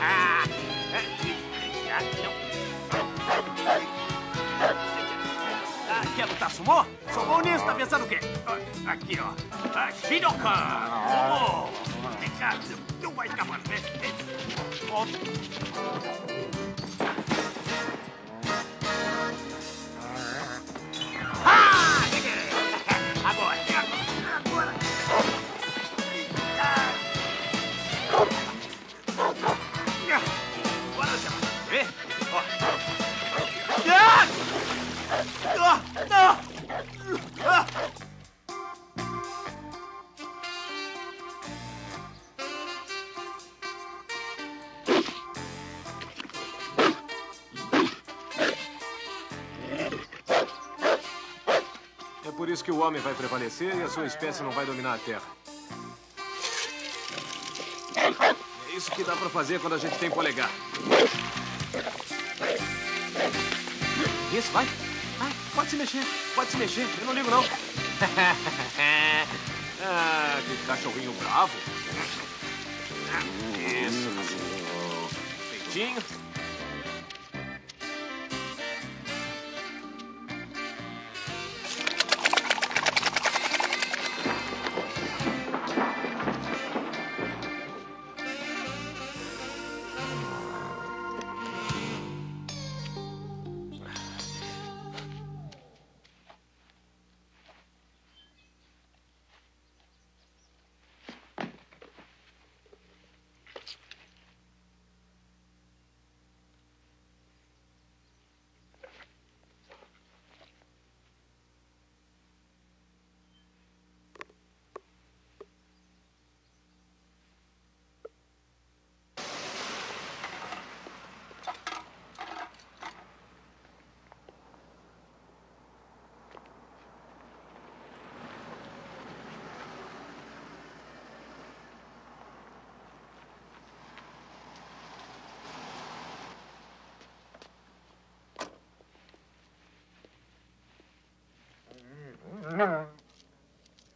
Quer lutar sumô? Sou bom nisso, tá pensando o quê? Aqui, ó. Shidokan. Vem cá, não vai escapar. Vem. Agora. Agora você vai ver. Não! É por isso que o homem vai prevalecer e a sua espécie não vai dominar a Terra. É isso que dá pra fazer quando a gente tem polegar. Isso, vai. Pode se mexer. Eu não ligo, não. Que cachorrinho bravo. Isso. Peitinho.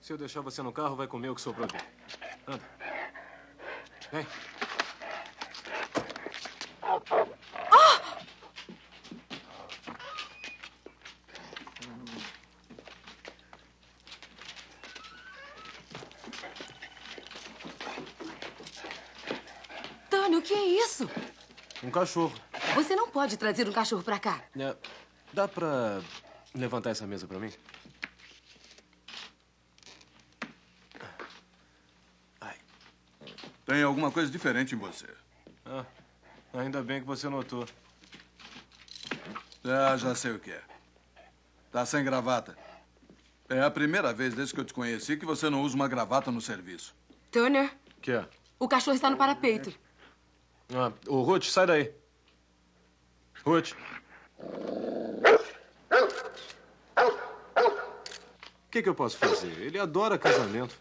Se eu deixar você no carro, vai comer o que sobrou dele. Anda. Vem. Tony, o que é isso? Um cachorro. Você não pode trazer um cachorro pra cá. Dá pra levantar essa mesa pra mim? Tem alguma coisa diferente em você. Ah, ainda bem que você notou. Já sei o que é. Tá sem gravata. É a primeira vez desde que eu te conheci que você não usa uma gravata no serviço. Turner, O que é? o cachorro está no parapeito. Ô, Ruth, sai daí. Ruth. O que eu posso fazer? Ele adora casamento.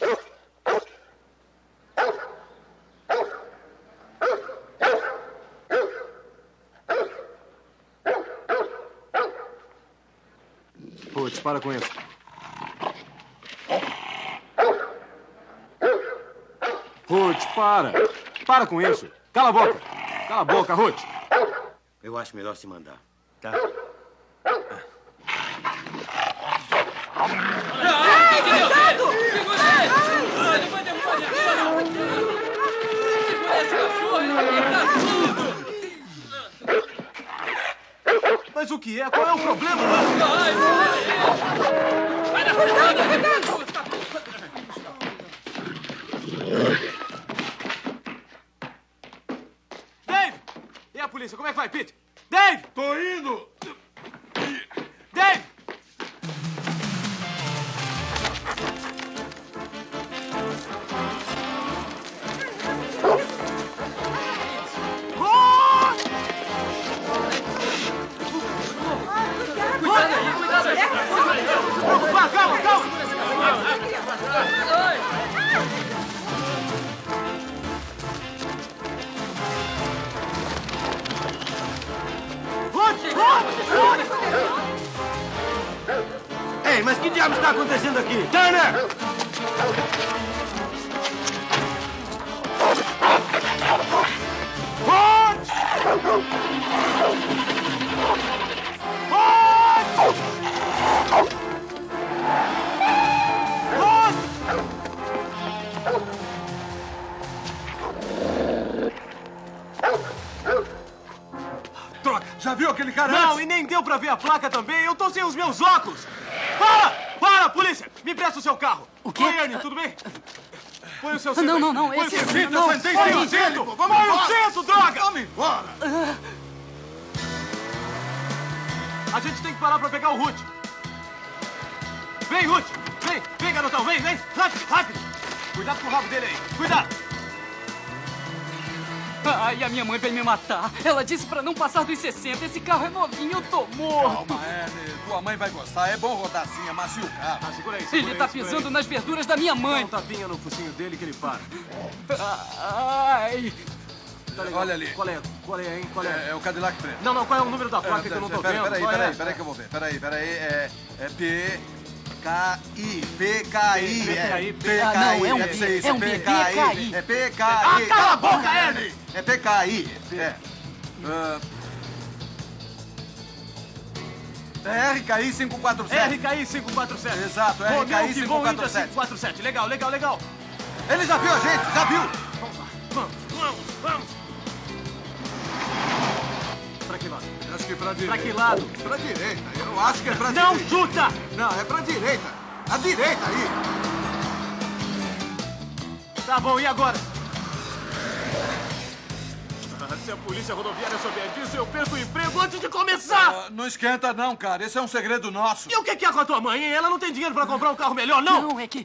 Ruth, para com isso. Ruth, para. Para com isso. Cala a boca. Cala a boca, Ruth. Eu acho melhor se mandar, tá? Cuidado! Segura ele! Ele vai derrubar minha cara! Segura esse cachorro! Ele vai quebrar tudo! Mas o que é? Qual é o problema? Vai na frente! Dave! E a polícia? Como é que vai, Pete? Dave! Tô indo! Dave! Cuidado aí, cuidado aí! Calma, calma! Ei, mas que diabos está acontecendo aqui? Turner! Droga! Já viu aquele cara Não, antes? e nem deu pra ver a placa também. Eu tô sem os meus óculos. Para! Para, polícia! Me presta o seu carro. O quê? Oi, Ernie, tudo bem? Põe o seu cinto. Não, Põe esse o seu cinto, cinto. não. Põe o cinto. Vamos Põe o embora. cinto, droga! Vamos embora! A gente tem que parar pra pegar o Ruth. Vem, Ruth! Vem, garotão, vem! Rápido, rápido! Cuidado com o rabo dele aí. Cuidado! Ai, a minha mãe veio me matar. Ela disse pra não passar dos 60. Esse carro é novinho, eu tô morto. Calma, Ernie. Tua mãe vai gostar. É bom rodar assim, amacia o carro. Segura aí, Ele tá pisando nas verduras da minha mãe. Dá um tapinha no focinho dele que ele para. Ai... Tá legal. Olha ali. Qual é, hein? Qual é? É o Cadillac preto. Não, qual é o número da placa que eu não tô vendo? Peraí que eu vou ver. Peraí. É PKI. PKI. Ah, não, é um PKI. É PKI. Ah, cala a boca, Ernie! É PKI. É RKI 547. RKI 547. Exato, RKI Romeu que voa Índia 547. 547. Legal. Ele já viu a gente, já viu. Vamos. Pra que lado? Acho que pra direita. Pra que lado? Pra direita. Eu acho que é pra Não direita. chuta! Não, é pra direita. A direita aí. Tá bom, e agora? Se a polícia rodoviária souber disso, eu perco o emprego antes de começar! Não esquenta não, cara. Esse é um segredo nosso. E o que é com a tua mãe, hein? Ela não tem dinheiro pra comprar um carro melhor, não? Não, é que...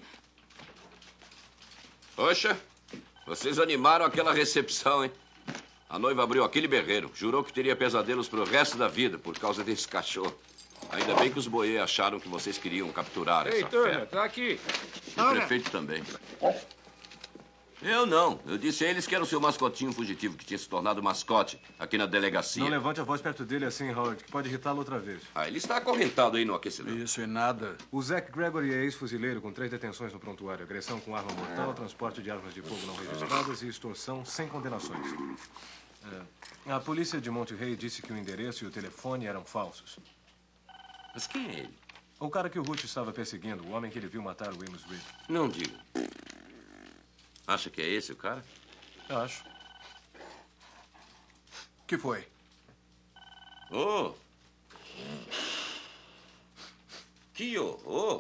Poxa, vocês animaram aquela recepção, hein? A noiva abriu aquele berreiro. Jurou que teria pesadelos pro resto da vida por causa desse cachorro. Ainda bem que os boiê acharam que vocês queriam capturar essa fera. Tá aqui. E o prefeito também. Eu não. Eu disse a eles que era o seu mascotinho fugitivo que tinha se tornado mascote aqui na delegacia. Não levante a voz perto dele assim, Howard, que pode irritá-lo outra vez. Ah, ele está acorrentado aí no aquecedor. Isso é nada. O Zack Gregory é ex-fuzileiro com 3 detenções no prontuário. Agressão com arma mortal, transporte de armas de fogo não registradas e extorsão sem condenações. A polícia de Monterey disse que o endereço e o telefone eram falsos. Mas quem é ele? O cara que o Ruth estava perseguindo, o homem que ele viu matar o Amos Reed. Não digo. Acha que é esse o cara? Acho. O que foi? Oh! Que horror!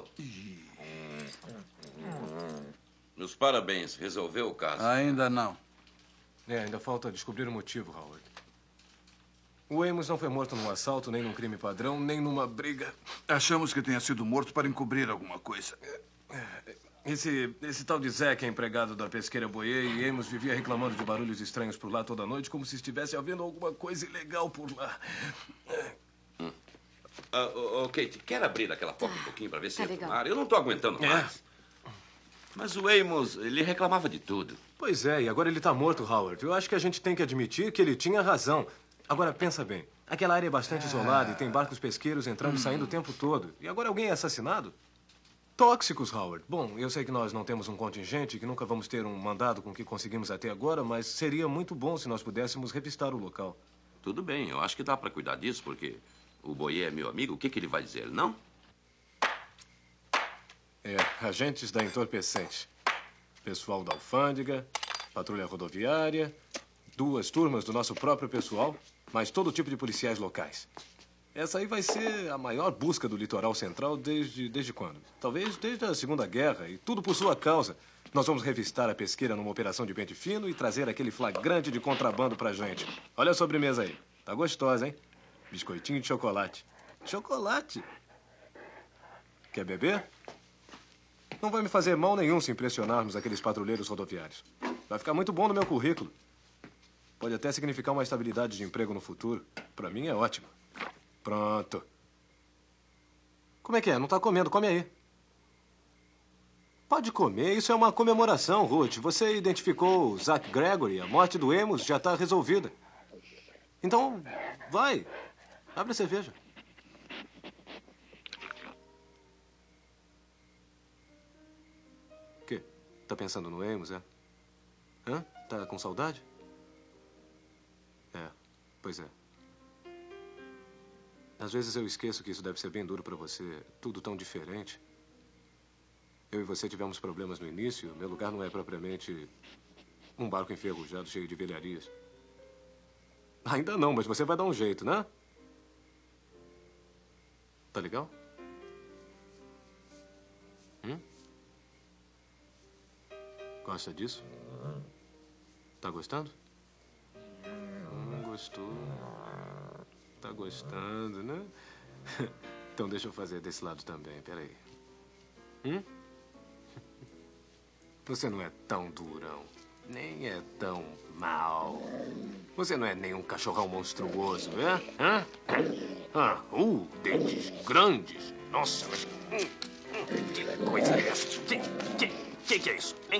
Meus parabéns. Resolveu o caso? Ainda não. Ainda falta descobrir o motivo, Howard. O Amos não foi morto num assalto, nem num crime padrão, nem numa briga. Achamos que tenha sido morto para encobrir alguma coisa. Esse tal de Zack é empregado da pesqueira Boyer e Amos vivia reclamando de barulhos estranhos por lá toda noite, como se estivesse havendo alguma coisa ilegal por lá. Kate, quer abrir aquela porta um pouquinho para ver se entra legal. no ar? Eu não estou aguentando mais. Mas o Amos, ele reclamava de tudo. Pois é, e agora ele está morto, Howard. Eu acho que a gente tem que admitir que ele tinha razão. Agora, pensa bem. Aquela área é bastante isolada e tem barcos pesqueiros entrando e saindo o tempo todo. E agora alguém é assassinado? Tóxicos, Howard. Bom, eu sei que nós não temos um contingente, que nunca vamos ter um mandado com o que conseguimos até agora, mas seria muito bom se nós pudéssemos revistar o local. Tudo bem, eu acho que dá para cuidar disso, porque o Boyer é meu amigo. O que ele vai dizer, não? Agentes da entorpecente. Pessoal da alfândega, patrulha rodoviária, 2 turmas do nosso próprio pessoal, mais todo tipo de policiais locais. Essa aí vai ser a maior busca do litoral central desde quando? Talvez desde a Segunda Guerra, e tudo por sua causa. Nós vamos revistar a pesqueira numa operação de pente fino e trazer aquele flagrante de contrabando pra gente. Olha a sobremesa aí. Tá gostosa, hein? Biscoitinho de chocolate. Chocolate? Quer beber? Não vai me fazer mal nenhum se impressionarmos aqueles patrulheiros rodoviários. Vai ficar muito bom no meu currículo. Pode até significar uma estabilidade de emprego no futuro. Pra mim é ótimo. Pronto. Como é que é? Não tá comendo? Come aí. Pode comer. Isso é uma comemoração, Ruth. Você identificou o Zack Gregory. A morte do Amos já tá resolvida. Então, vai. Abre a cerveja. O quê? Tá pensando no Amos, é? Hã? Tá com saudade? Pois é. Às vezes eu esqueço que isso deve ser bem duro pra você. Tudo tão diferente. Eu e você tivemos problemas no início. Meu lugar não é propriamente um barco enferrujado cheio de velharias. Ainda não, mas você vai dar um jeito, né? Tá legal? Gosta disso? Tá gostando? Gostou. Tá gostando, né? Então deixa eu fazer desse lado também, peraí. Você não é tão durão, nem é tão mal. Você não é nem um cachorrão monstruoso, é? Dentes grandes. Nossa, mas... que coisa é essa? Que é isso, hein?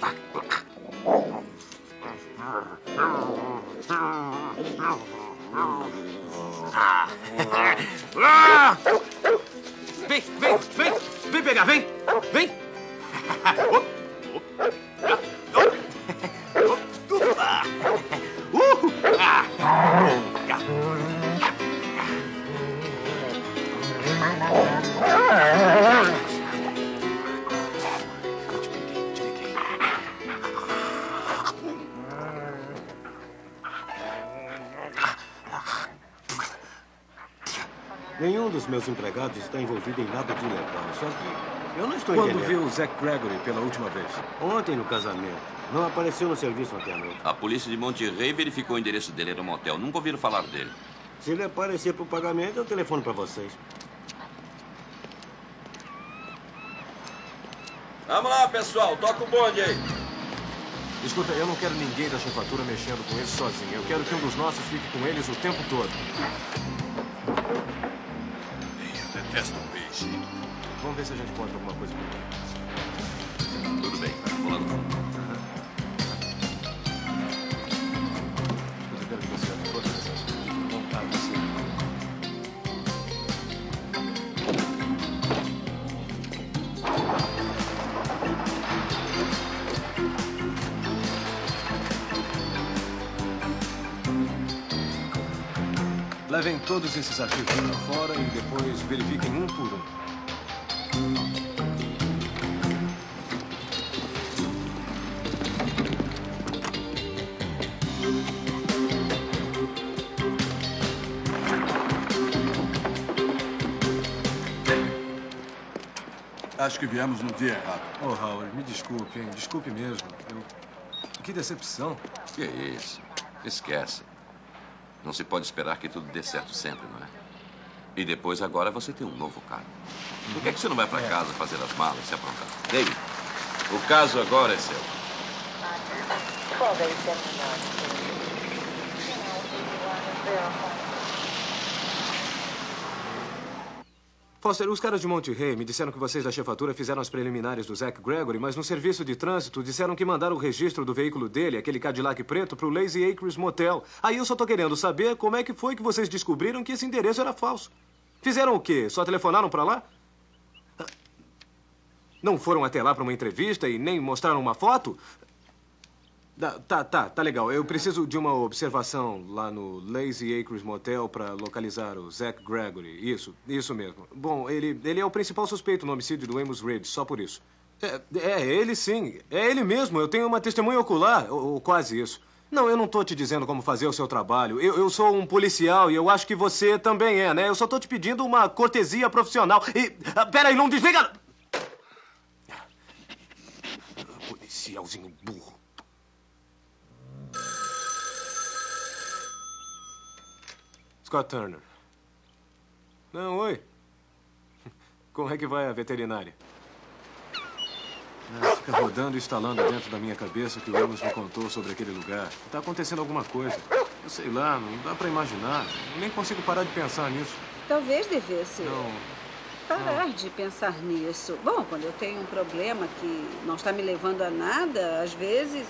Vem pegar, vem! Nenhum dos meus empregados está envolvido em nada de ilegal. Só que eu não estou Quando entendendo. viu o Zack Gregory pela última vez? Ontem no casamento. Não apareceu no serviço ontem à noite. A polícia de Monterey verificou o endereço dele, era um motel. Nunca ouviram falar dele. Se ele aparecer para o pagamento, eu telefono para vocês. Vamos lá, pessoal. Toca o bonde aí. Escuta, eu não quero ninguém da chefatura mexendo com eles sozinho. Eu quero que um dos nossos fique com eles o tempo todo. Eu detesto peixe. Vamos ver se a gente encontra alguma coisa por lá. Tudo bem, vou lá no fundo. Levem todos esses artigos para fora e depois verifiquem um por um. Acho que viemos no dia errado. Oh, Howard, me desculpe, hein? Desculpe mesmo. Que decepção. Que é isso? Esquece. Não se pode esperar que tudo dê certo sempre, não é? E depois, agora, você tem um novo carro. Por que você não vai para casa fazer as malas e se aprontar? David, o caso agora é seu. Foster, os caras de Monte Rey me disseram que vocês da chefatura fizeram as preliminares do Zack Gregory, mas no serviço de trânsito disseram que mandaram o registro do veículo dele, aquele Cadillac preto, pro Lazy Acres Motel. Aí eu só tô querendo saber como é que foi que vocês descobriram que esse endereço era falso. Fizeram o quê? Só telefonaram pra lá? Não foram até lá pra uma entrevista e nem mostraram uma foto? Tá legal. Eu preciso de uma observação lá no Lazy Acres Motel para localizar o Zack Gregory. Isso mesmo. Bom, ele é o principal suspeito no homicídio do Amos Ridge, só por isso. Ele sim. É ele mesmo. Eu tenho uma testemunha ocular, ou quase isso. Não, eu não tô te dizendo como fazer o seu trabalho. Eu sou um policial e eu acho que você também é, né? Eu só tô te pedindo uma cortesia profissional. E... Peraí, não desliga... Policialzinho burro. Scott Turner. Não, oi. Como é que vai a veterinária? Fica rodando e instalando dentro da minha cabeça o que o Amos me contou sobre aquele lugar. Tá acontecendo alguma coisa. Eu sei lá, não dá pra imaginar. Eu nem consigo parar de pensar nisso. Talvez devesse Não. parar de pensar nisso. Bom, quando eu tenho um problema que não está me levando a nada, às vezes...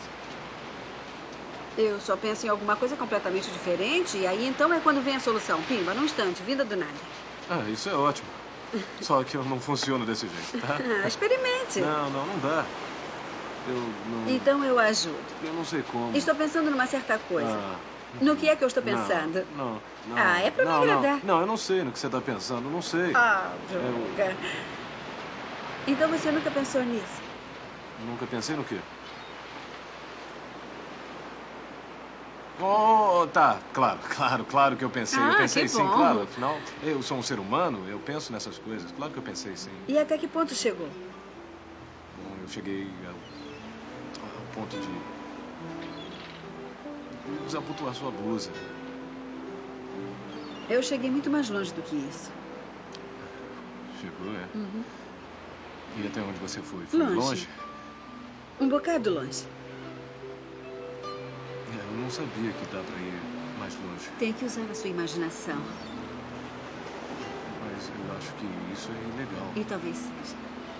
eu só penso em alguma coisa completamente diferente e aí então é quando vem a solução. Pimba, num instante, vinda do nada. Isso é ótimo. Só que eu não funciono desse jeito, tá? Experimente. Não dá. Eu não... Então eu ajudo. Eu não sei como. Estou pensando numa certa coisa. No que é que eu estou pensando? Não. É pra me agradar. Não, eu não sei no que você está pensando. Não sei. Droga. Então você nunca pensou nisso? Nunca pensei no quê? Oh, tá. Claro que eu pensei. Eu pensei sim, claro. Afinal, eu sou um ser humano, eu penso nessas coisas. Claro que eu pensei sim. E até que ponto chegou? Bom, eu cheguei ao ponto de desabotoar sua blusa. Eu cheguei muito mais longe do que isso. Chegou, é? Uhum. E até onde você foi? Foi longe? Um bocado longe. Eu não sabia que dá pra ir mais longe. Tem que usar a sua imaginação. Mas eu acho que isso é ilegal. E talvez seja.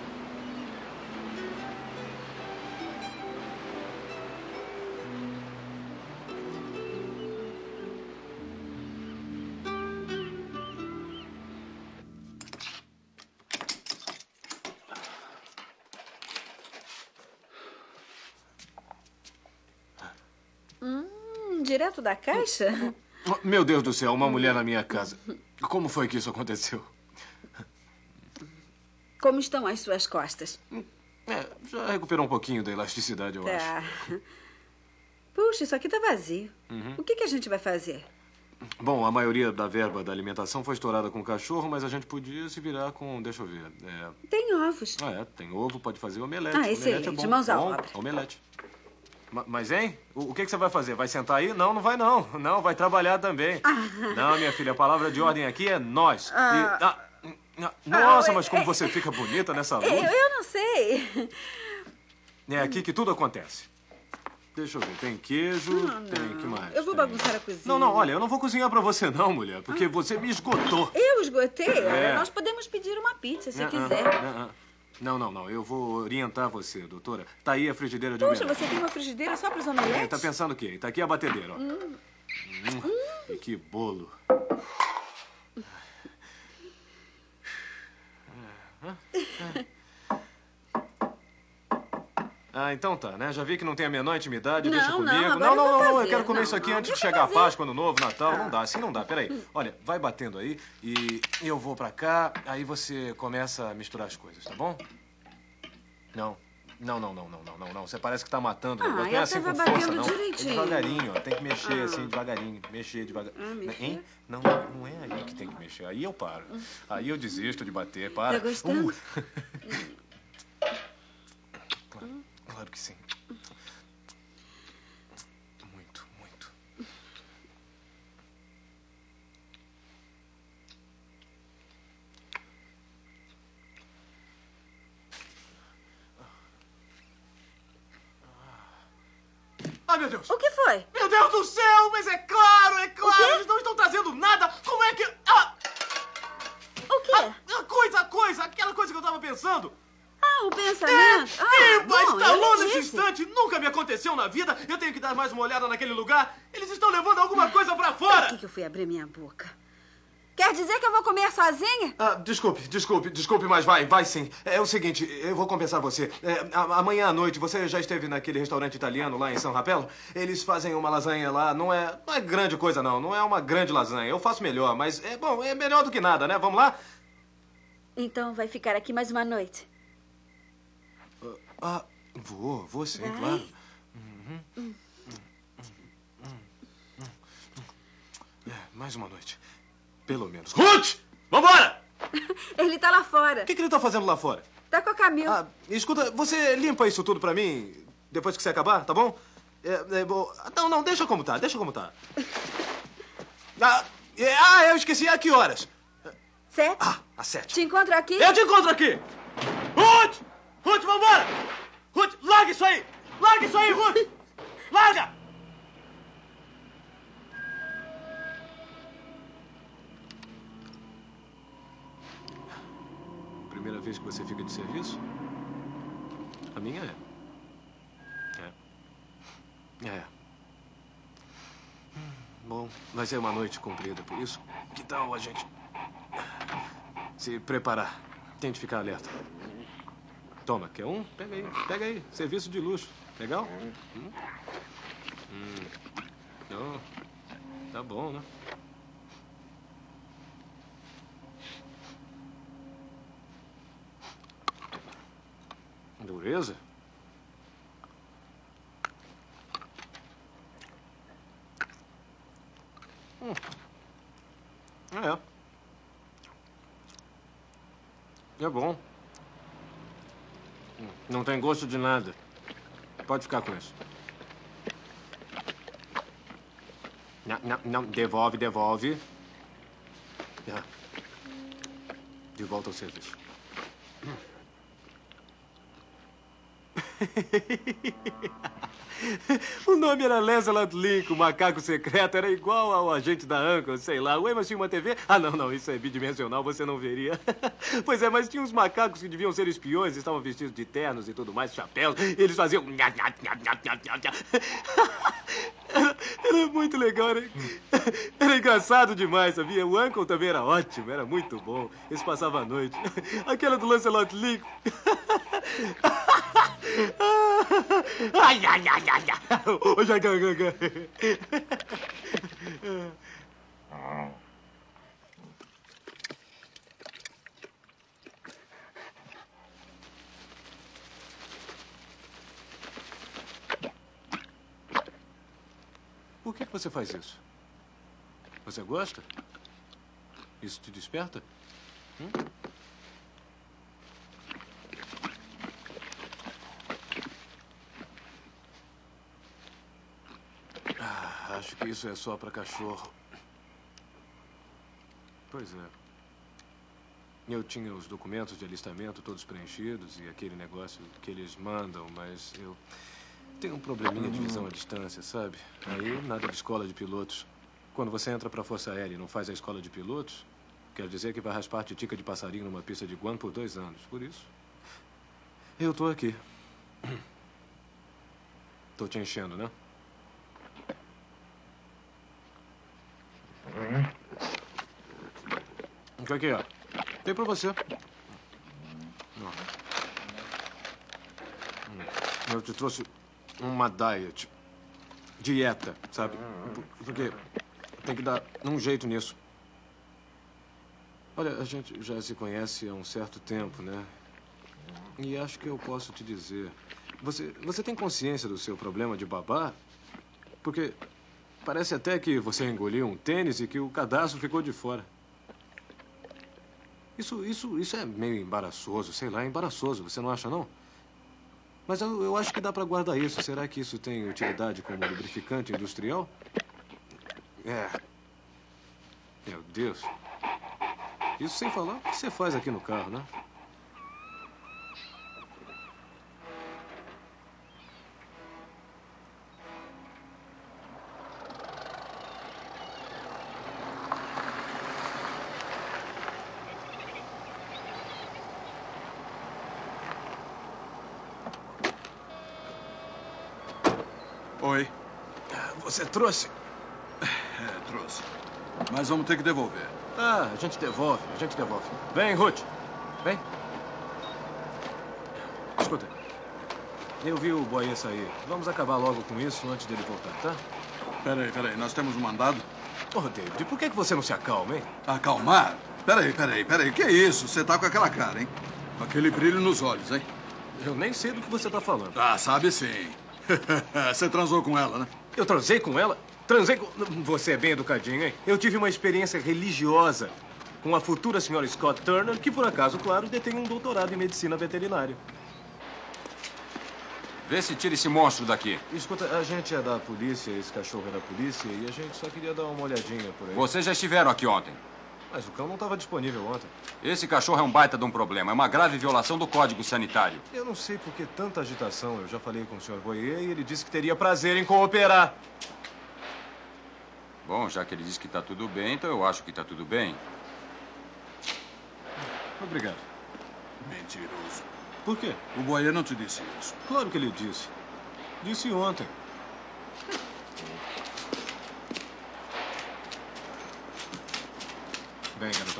Direto da caixa? Meu Deus do céu, uma mulher na minha casa. Como foi que isso aconteceu? Como estão as suas costas? Já recuperou um pouquinho da elasticidade, eu acho. Puxa, isso aqui tá vazio. Uhum. O que a gente vai fazer? Bom, a maioria da verba da alimentação foi estourada com o cachorro, mas a gente podia se virar com... Deixa eu ver. Tem ovos. Tem ovo, pode fazer omelete. Excelente. Omelete é bom. Mãos à obra. Omelete. Mas, hein? O que você vai fazer? Vai sentar aí? Não vai não. Não, vai trabalhar também. Não, minha filha, a palavra de ordem aqui é nós. Nossa, mas como você fica bonita nessa luz. Eu não sei. É aqui que tudo acontece. Deixa eu ver, tem queijo, tem que mais? Eu vou bagunçar a cozinha. Não, olha, eu não vou cozinhar pra você não, mulher, porque você me esgotou. Eu esgotei? Nós podemos pedir uma pizza, se quiser. Não, eu vou orientar você, doutora. Tá aí a frigideira de Puxa, omelete. você tem uma frigideira só para os omeletes? Tá pensando o quê? Tá aqui a batedeira, ó. E que bolo. Ah, então tá, né? Já vi que não tem a menor intimidade, Não, deixa não, comigo. agora eu vou Eu fazer. quero comer Não, isso aqui não, antes de deixa eu chegar a fazer. Páscoa, Ano Novo, Natal. Não dá, assim não dá. Peraí. Olha, vai batendo aí e eu vou pra cá, aí você começa a misturar as coisas, tá bom? Não. Não. Você parece que tá matando o negócio. Não é assim com força, não. É devagarinho, ó. Tem que mexer assim, devagarinho. Mexer devagar. Hein? Não é aí que tem que mexer. Aí eu paro. Aí eu desisto de bater. Para. Tá gostando? Claro que sim. Muito. Ah, meu Deus! O que foi? Meu Deus do céu! Mas é claro! Eles não estão trazendo nada! Como é que... O quê? Aquela coisa que eu tava pensando! O pensamento? Estalou nesse instante! Nunca me aconteceu na vida! Eu tenho que dar mais uma olhada naquele lugar! Eles estão levando alguma coisa pra fora! Por que eu fui abrir minha boca? Quer dizer que eu vou comer sozinha? Desculpe, mas vai sim. É o seguinte, eu vou compensar você. Amanhã à noite, você já esteve naquele restaurante italiano lá em São Rapelo? Eles fazem uma lasanha lá, não é grande coisa não é uma grande lasanha. Eu faço melhor, mas é melhor do que nada, né? Vamos lá? Então vai ficar aqui mais uma noite. Vou sim, Vai? claro. Mais uma noite. Pelo menos. Ruth! Vambora! Ele tá lá fora. O que ele tá fazendo lá fora? Tá com a Camila. Escuta, você limpa isso tudo pra mim depois que você acabar, tá bom? Não, deixa como tá. Eu esqueci. A que horas? 7. Às 7. Te encontro aqui? Eu te encontro aqui! Ruth! Vambora! Ruth, larga isso aí! Ruth! Larga! Primeira vez que você fica de serviço? A minha é. Bom, vai ser uma noite comprida, por isso, que tal a gente se preparar? Tente ficar alerta. Toma, quer um? Pega aí. Serviço de luxo. Legal? Tá bom, né? Dureza? É bom. Não tem gosto de nada. Pode ficar com isso. Não. Devolve. De volta ao serviço. O nome era Lancelot Link, o macaco secreto. Era igual ao agente da Uncle, sei lá. O Amos tinha uma TV? Não, isso é bidimensional, você não veria. Pois é, mas tinha uns macacos que deviam ser espiões, estavam vestidos de ternos e tudo mais, chapéus. E eles faziam... Era muito legal, era engraçado demais, sabia? O Uncle também era ótimo, era muito bom. Eles passavam a noite. Aquela do Lancelot Link... Ai. Por que você faz isso? Você gosta? Isso te desperta? Acho que isso é só para cachorro. Pois é. Eu tinha os documentos de alistamento todos preenchidos e aquele negócio que eles mandam, mas eu tenho um probleminha de visão à distância, sabe? Aí, nada de escola de pilotos. Quando você entra para a Força Aérea e não faz a escola de pilotos, quer dizer que vai raspar titica de passarinho numa pista de Guam por 2 anos. Por isso, eu tô aqui. Tô te enchendo, né? O que é que é? Tem pra você. Eu te trouxe uma dieta, sabe? Porque tem que dar um jeito nisso. Olha, a gente já se conhece há um certo tempo, né? E acho que eu posso te dizer... Você tem consciência do seu problema de babá? Porque parece até que você engoliu um tênis e que o cadastro ficou de fora. Isso é meio embaraçoso, sei lá, é embaraçoso, você não acha, não? Mas eu acho que dá pra guardar isso. Será que isso tem utilidade como lubrificante industrial? É. Meu Deus. Isso sem falar o que você faz aqui no carro, né? Oi. Você trouxe? Trouxe. Mas vamos ter que devolver. Ah, a gente devolve. Vem, Ruth. Vem. Escuta. Eu vi o Boyer sair. Vamos acabar logo com isso antes dele voltar, tá? Peraí. Nós temos um mandado? Oh, David, por que você não se acalma, hein? Acalmar? Peraí. Que é isso? Você tá com aquela cara, hein? Com aquele brilho nos olhos, hein? Eu nem sei do que você tá falando. Ah, sabe sim. Você transou com ela, né? Eu transei com ela? Transei com... Você é bem educadinho, hein? Eu tive uma experiência religiosa com a futura senhora Scott Turner, que, por acaso, claro, detém um doutorado em medicina veterinária. Vê se tira esse monstro daqui. Escuta, a gente é da polícia, esse cachorro é da polícia, e a gente só queria dar uma olhadinha por aí. Vocês já estiveram aqui ontem. Mas o cão não estava disponível ontem. Esse cachorro é um baita de um problema. É uma grave violação do Código Sanitário. Eu não sei por que tanta agitação. Eu já falei com o Sr. Boyer e ele disse que teria prazer em cooperar. Bom, já que ele disse que está tudo bem, então eu acho que está tudo bem. Obrigado. Mentiroso. Por quê? O Boyer não te disse isso. Claro que ele disse. Disse ontem. Vem, garotão.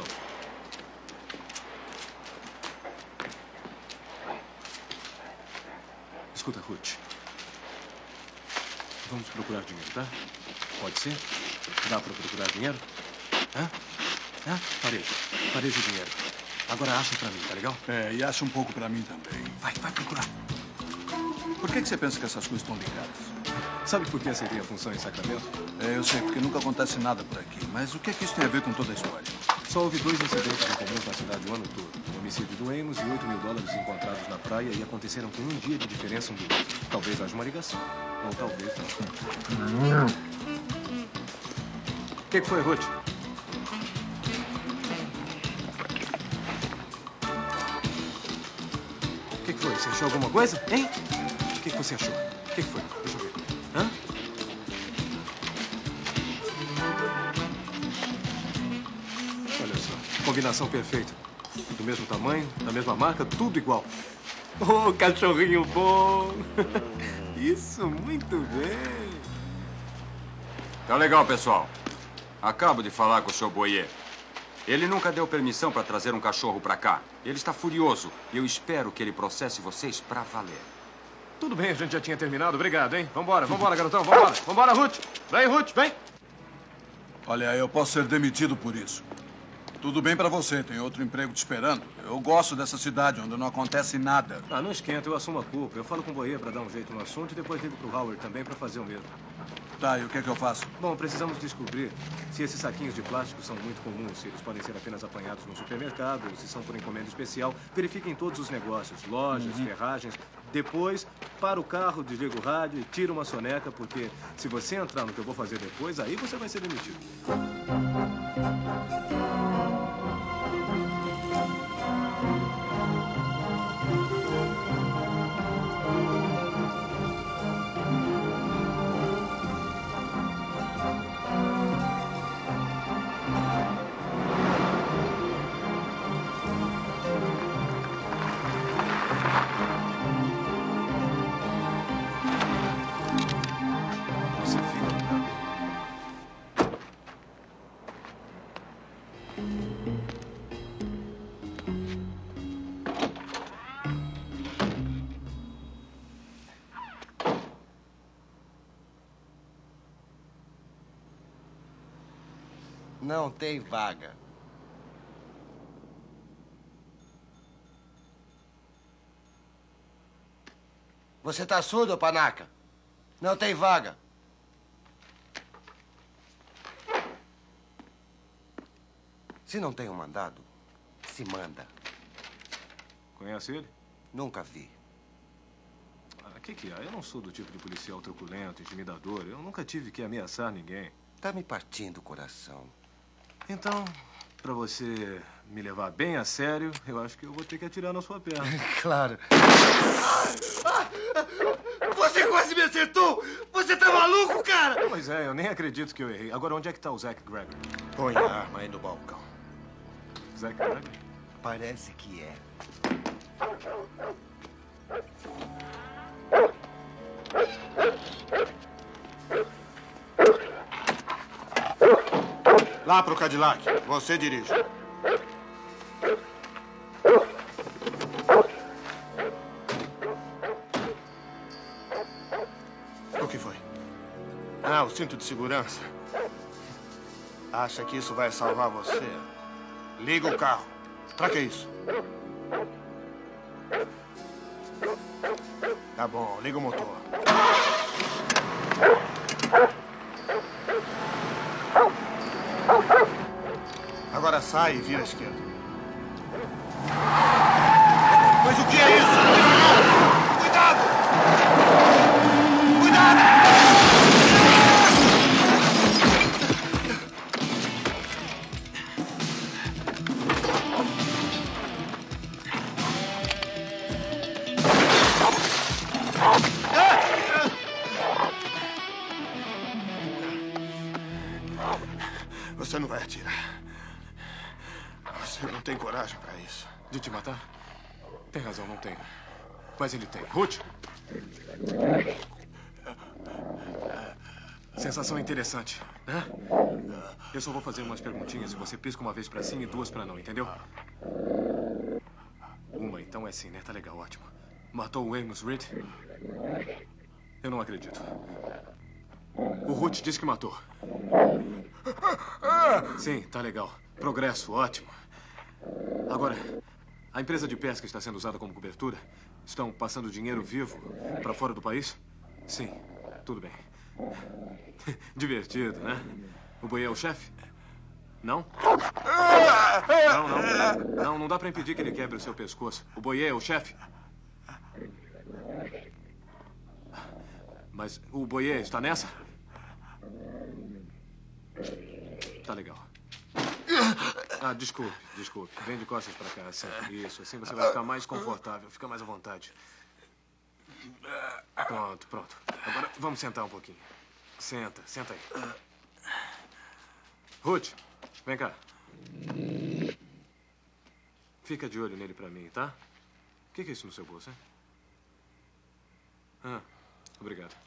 Escuta, Ruth. Vamos procurar dinheiro, tá? Pode ser? Dá pra procurar dinheiro? Hã? Pareja o dinheiro. Agora acha pra mim, tá legal? E acha um pouco pra mim também. Vai procurar. Por que você pensa que essas coisas estão ligadas? Sabe por que aceitei a função em Sacramento? Eu sei, porque nunca acontece nada por aqui. Mas o que isso tem a ver com toda a história? Só houve 2 incidentes em comum na cidade o ano todo. O homicídio do Amos e $8 mil encontrados na praia e aconteceram com um dia de diferença um do outro. Talvez haja uma ligação. Ou talvez não. O que foi, Ruth? O que foi? Você achou alguma coisa? Hein? O que você achou? O que foi? Deixa eu ver. Hã? Olha só. Combinação perfeita. Do mesmo tamanho, da mesma marca, tudo igual. Oh, cachorrinho bom. Isso, muito bem. Tá legal, pessoal. Acabo de falar com o Sr. Boyer. Ele nunca deu permissão para trazer um cachorro para cá. Ele está furioso. E eu espero que ele processe vocês para valer. Tudo bem, a gente já tinha terminado. Obrigado, hein? Vambora, garotão. Vambora, Ruth. Vem, Ruth, vem. Olha, eu posso ser demitido por isso. Tudo bem pra você, tem outro emprego te esperando. Eu gosto dessa cidade onde não acontece nada. Ah, não esquenta, eu assumo a culpa. Eu falo com o Boyer pra dar um jeito no assunto e depois ligo pro Howard também pra fazer o mesmo. Tá, e o que é que eu faço? Bom, precisamos descobrir se esses saquinhos de plástico são muito comuns, se eles podem ser apenas apanhados no supermercado, ou se são por encomenda especial. Verifiquem todos os negócios, lojas, ferragens. Depois, para o carro, desliga o rádio e tira uma soneca, porque se você entrar no que eu vou fazer depois, aí você vai ser demitido. Não tem vaga. Você tá surdo, panaca? Não tem vaga. Se não tem um mandado, se manda. Conhece ele? Nunca vi. Que é? Eu não sou do tipo de policial truculento, intimidador. Eu nunca tive que ameaçar ninguém. Tá me partindo o coração. Então, pra você me levar bem a sério, eu acho que eu vou ter que atirar na sua perna. Claro. Você quase me acertou! Você tá maluco, cara? Pois é, eu nem acredito que eu errei. Agora, onde é que tá o Zack Gregory? Põe a arma aí no balcão. Zack Gregory? Parece que é. Lá pro Cadillac. Você dirige. O que foi? Ah, o cinto de segurança. Acha que isso vai salvar você? Liga o carro. Pra que isso? Tá bom, liga o motor. Agora sai e vira à esquerda. Mas o que é isso? Cuidado! Cuidado! Você não vai atirar. Você não tem coragem pra isso. De te matar? Tem razão, não tenho. Mas ele tem. Ruth! Sensação interessante, né? Eu só vou fazer umas perguntinhas e você pisca uma vez pra sim e duas pra não, entendeu? Uma, então é sim, né? Tá legal, ótimo. Matou o Amos Reed? Eu não acredito. O Ruth disse que matou. Sim, tá legal. Progresso, ótimo. Agora, a empresa de pesca está sendo usada como cobertura? Estão passando dinheiro vivo para fora do país? Sim, tudo bem. Divertido, né? O Boyer é o chefe? Não? Não dá para impedir que ele quebre o seu pescoço. O Boyer é o chefe? Mas o Boyer está nessa? Tá legal. Ah, desculpe. Vem de costas pra cá, assim. Isso, assim você vai ficar mais confortável, fica mais à vontade. Pronto. Agora vamos sentar um pouquinho. Senta aí. Ruth, vem cá. Fica de olho nele pra mim, tá? O que é isso no seu bolso, hein? Ah, obrigado.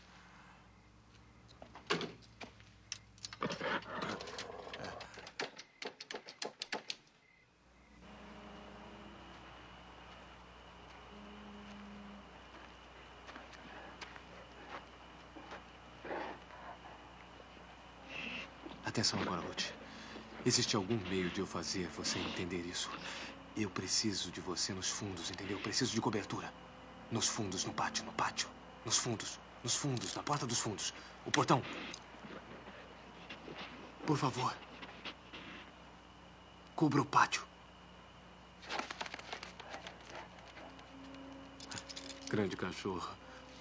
Atenção agora, Ruth. Existe algum meio de eu fazer você entender isso? Eu preciso de você nos fundos, entendeu? Preciso de cobertura. Nos fundos, no pátio. Nos fundos, na porta dos fundos. O portão. Por favor. Cubra o pátio. Grande cachorro.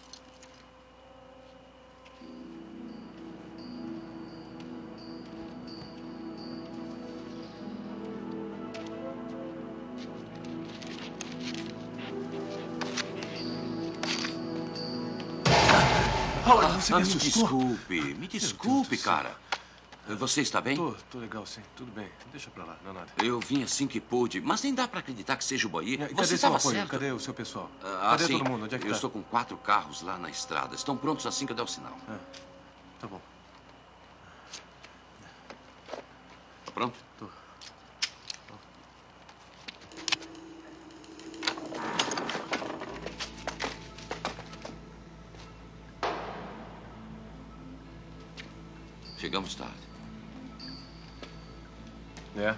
Me desculpe, cara. Você está bem? Tô legal, sim. Tudo bem. Deixa pra lá, não é nada. Eu vim assim que pude, mas nem dá pra acreditar que seja o Boyer. Você estava certo. Cadê o seu pessoal? Cadê todo mundo? Onde é que eu estou com 4 carros lá na estrada. Estão prontos assim que eu der o sinal. Tá bom. Pronto? Tô. Chegamos tarde. É?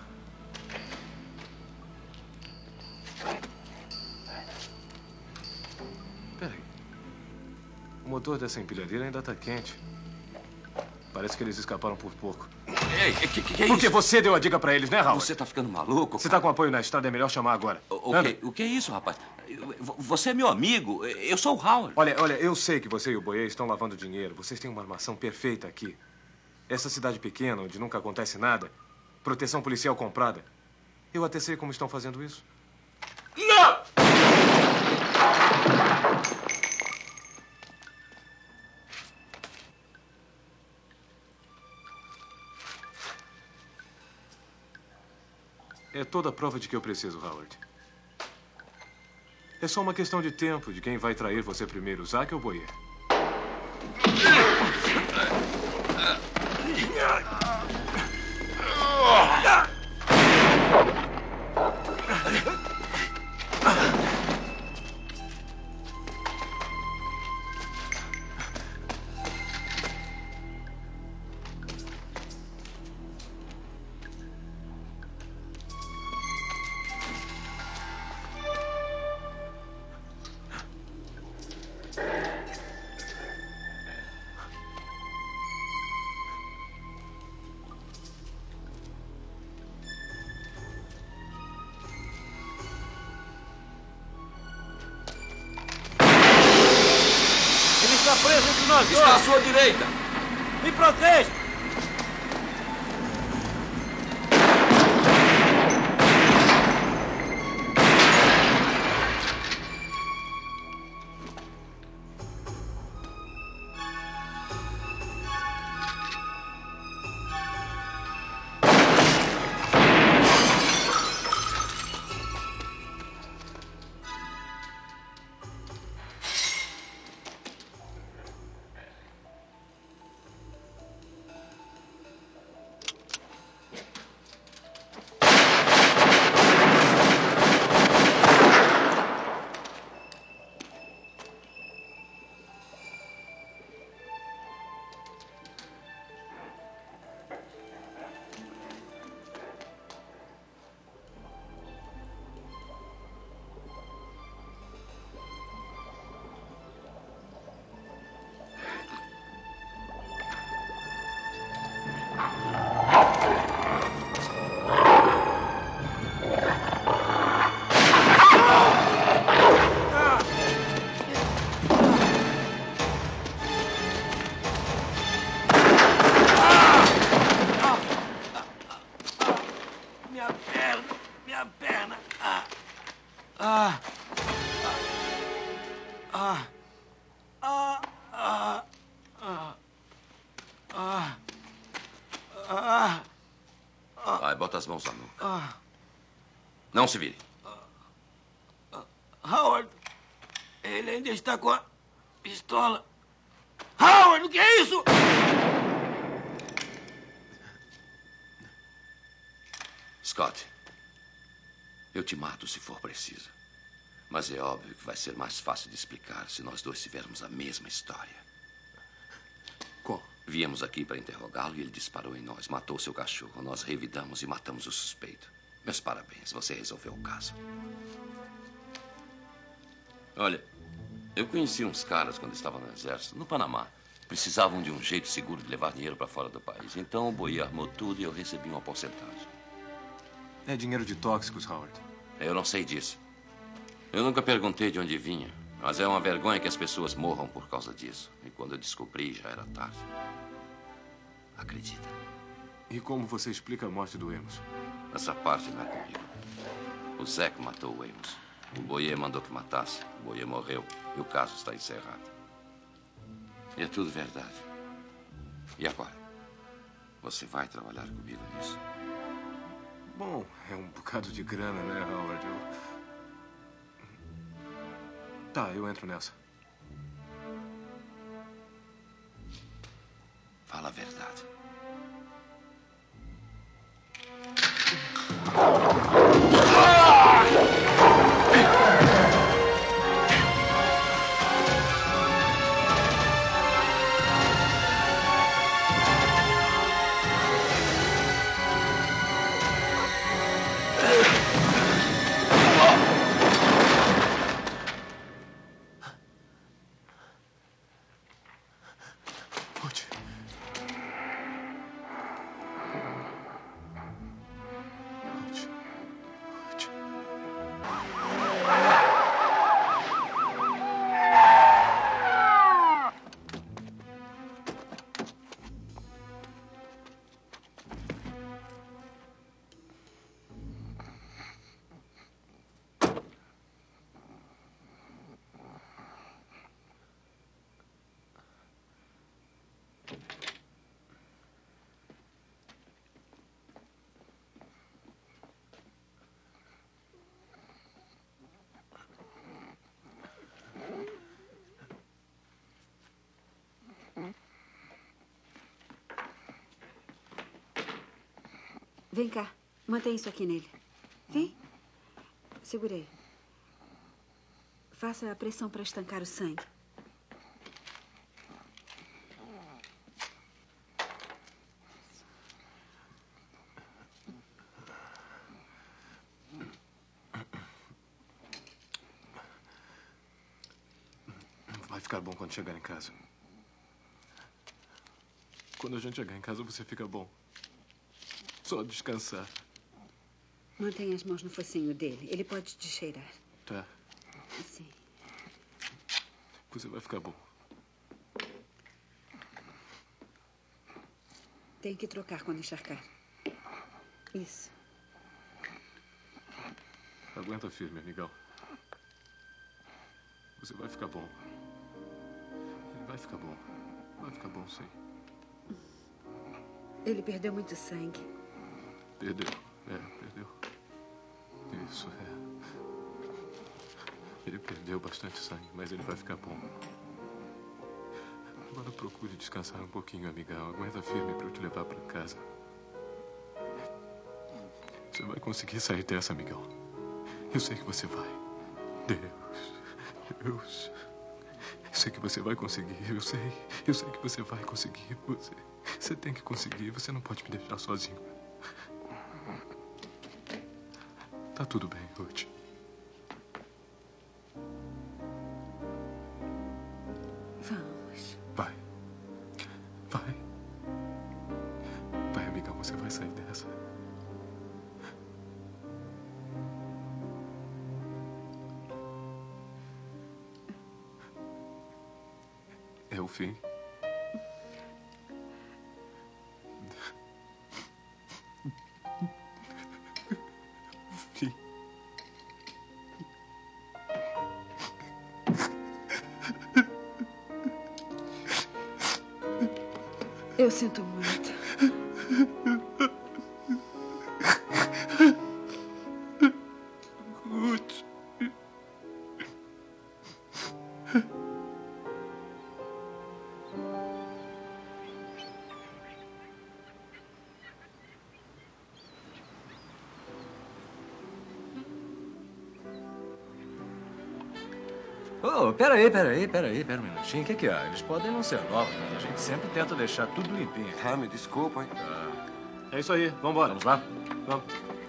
Peraí. O motor dessa empilhadeira ainda está quente. Parece que eles escaparam por pouco. Ei, que é isso? Porque você deu a dica pra eles, né, Howard? Você tá ficando maluco? Você tá com apoio na estrada, é melhor chamar agora. O que é isso, rapaz? Você é meu amigo. Eu sou o Howard. Olha, eu sei que você e o Boyer estão lavando dinheiro. Vocês têm uma armação perfeita aqui. Essa cidade pequena, onde nunca acontece nada, proteção policial comprada. Eu até sei como estão fazendo isso. Não! É toda a prova de que eu preciso, Howard. É só uma questão de tempo de quem vai trair você primeiro, Zack ou Boyer. Preso entre nós dois. Está à sua direita. Me proteja. Vai, bota as mãos na nuca. Não se vire. Howard, ele ainda está com a pistola. Howard, o que é isso? Scott, eu te mato se for preciso. Mas é óbvio que vai ser mais fácil de explicar se nós dois tivermos a mesma história. Qual? Viemos aqui para interrogá-lo e ele disparou em nós, matou seu cachorro. Nós revidamos e matamos o suspeito. Meus parabéns, você resolveu o caso. Olha, eu conheci uns caras quando estava no exército, no Panamá. Precisavam de um jeito seguro de levar dinheiro para fora do país. Então o Boyer armou tudo e eu recebi uma porcentagem. É dinheiro de tóxicos, Howard. Eu não sei disso. Eu nunca perguntei de onde vinha, mas é uma vergonha que as pessoas morram por causa disso. E quando eu descobri, já era tarde. Acredita. E como você explica a morte do Amos? Essa parte não é comigo. O Zack matou o Amos. O Boyer mandou que matasse. O Boyer morreu e o caso está encerrado. E é tudo verdade. E agora? Você vai trabalhar comigo nisso? Bom, é um bocado de grana, né, Howard? Tá, eu entro nessa. Fala a verdade. Vem cá. Mantém isso aqui nele. Vem. Segurei. Faça a pressão para estancar o sangue. Vai ficar bom quando chegar em casa. Quando a gente chegar em casa, você fica bom. Só descansar. Mantenha as mãos no focinho dele. Ele pode te cheirar. Tá. Assim. Você vai ficar bom. Tem que trocar quando encharcar. Isso. Aguenta firme, amigão. Você vai ficar bom. Ele vai ficar bom. Vai ficar bom, sim. Ele perdeu muito sangue. Perdeu. Perdeu. Isso, Ele perdeu bastante sangue, mas ele vai ficar bom. Agora procure descansar um pouquinho, amigão. Aguenta firme para eu te levar para casa. Você vai conseguir sair dessa, amigão. Eu sei que você vai. Deus. Eu sei que você vai conseguir. Eu sei que você vai conseguir. Você tem que conseguir. Você não pode me deixar sozinho. Tá tudo bem, Ruth. Vamos. Vai. Vai, amigão. Você vai sair dessa. É o fim. Eu sinto muito. Ruth. Oh, peraí um minutinho. O que é? Eles podem não ser novos, mas a gente sempre tenta deixar tudo limpinho. Ah, me desculpa, hein? É isso aí. Vambora. Vamos lá? Vamos.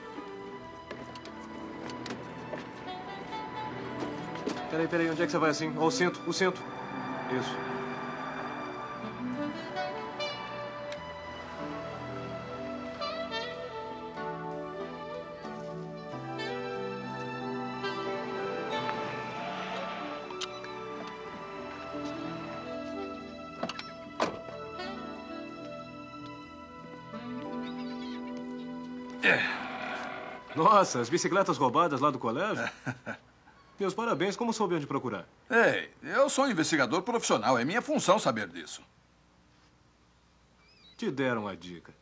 Peraí. Onde é que você vai assim? Ó, o cinto. Isso. Nossa, as bicicletas roubadas lá do colégio? Meus parabéns, como soube onde procurar? Ei, eu sou um investigador profissional, é minha função saber disso. Te deram a dica.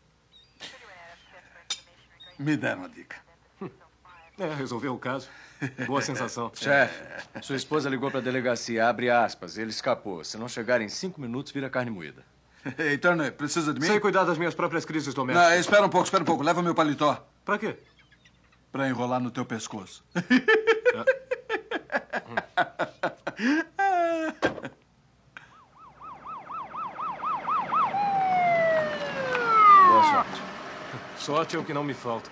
Me deram a dica. Resolveu o caso. Boa sensação. Chefe, sua esposa ligou pra delegacia, abre aspas, ele escapou. Se não chegar em 5 minutos, vira carne moída. Ei, Turner, precisa de mim? Sei cuidar das minhas próprias crises domésticas. Não, espera um pouco. Leva meu paletó. Pra quê? Pra enrolar no teu pescoço. Boa sorte. Sorte é o que não me falta.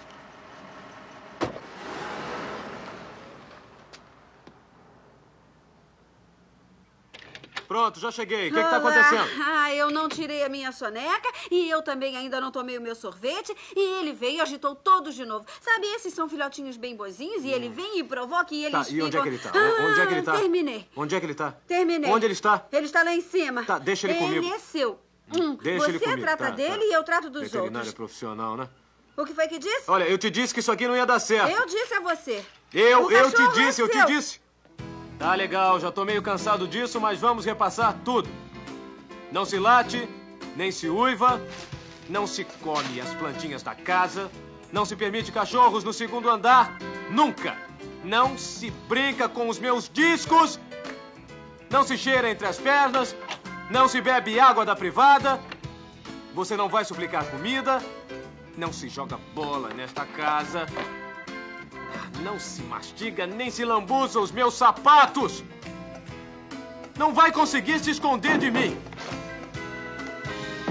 Pronto, já cheguei. O que está acontecendo? Eu não tirei a minha soneca e eu também ainda não tomei o meu sorvete. E ele veio e agitou todos de novo. Sabe, esses são filhotinhos bem bozinhos e ele vem e provoca e eles ficam... E onde é que ele está? Onde é que ele está? Terminei. Onde é que ele está? Terminei. Onde ele está? Ele está lá em cima. Tá, deixa ele comigo. Ele é seu. Deixa ele comigo. Você trata dele e eu trato dos outros. Veterinária profissional, né? O que foi que disse? Olha, eu te disse que isso aqui não ia dar certo. Eu disse a você. Eu te disse. Tá legal, já tô meio cansado disso, mas vamos repassar tudo. Não se late, nem se uiva, não se come as plantinhas da casa, não se permite cachorros no segundo andar, nunca. Não se brinca com os meus discos, não se cheira entre as pernas, não se bebe água da privada, você não vai suplicar comida, Não se joga bola nesta casa. Não se mastiga nem se lambuza os meus sapatos. Não vai conseguir se esconder de mim.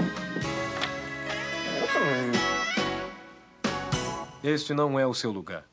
Este não é o seu lugar.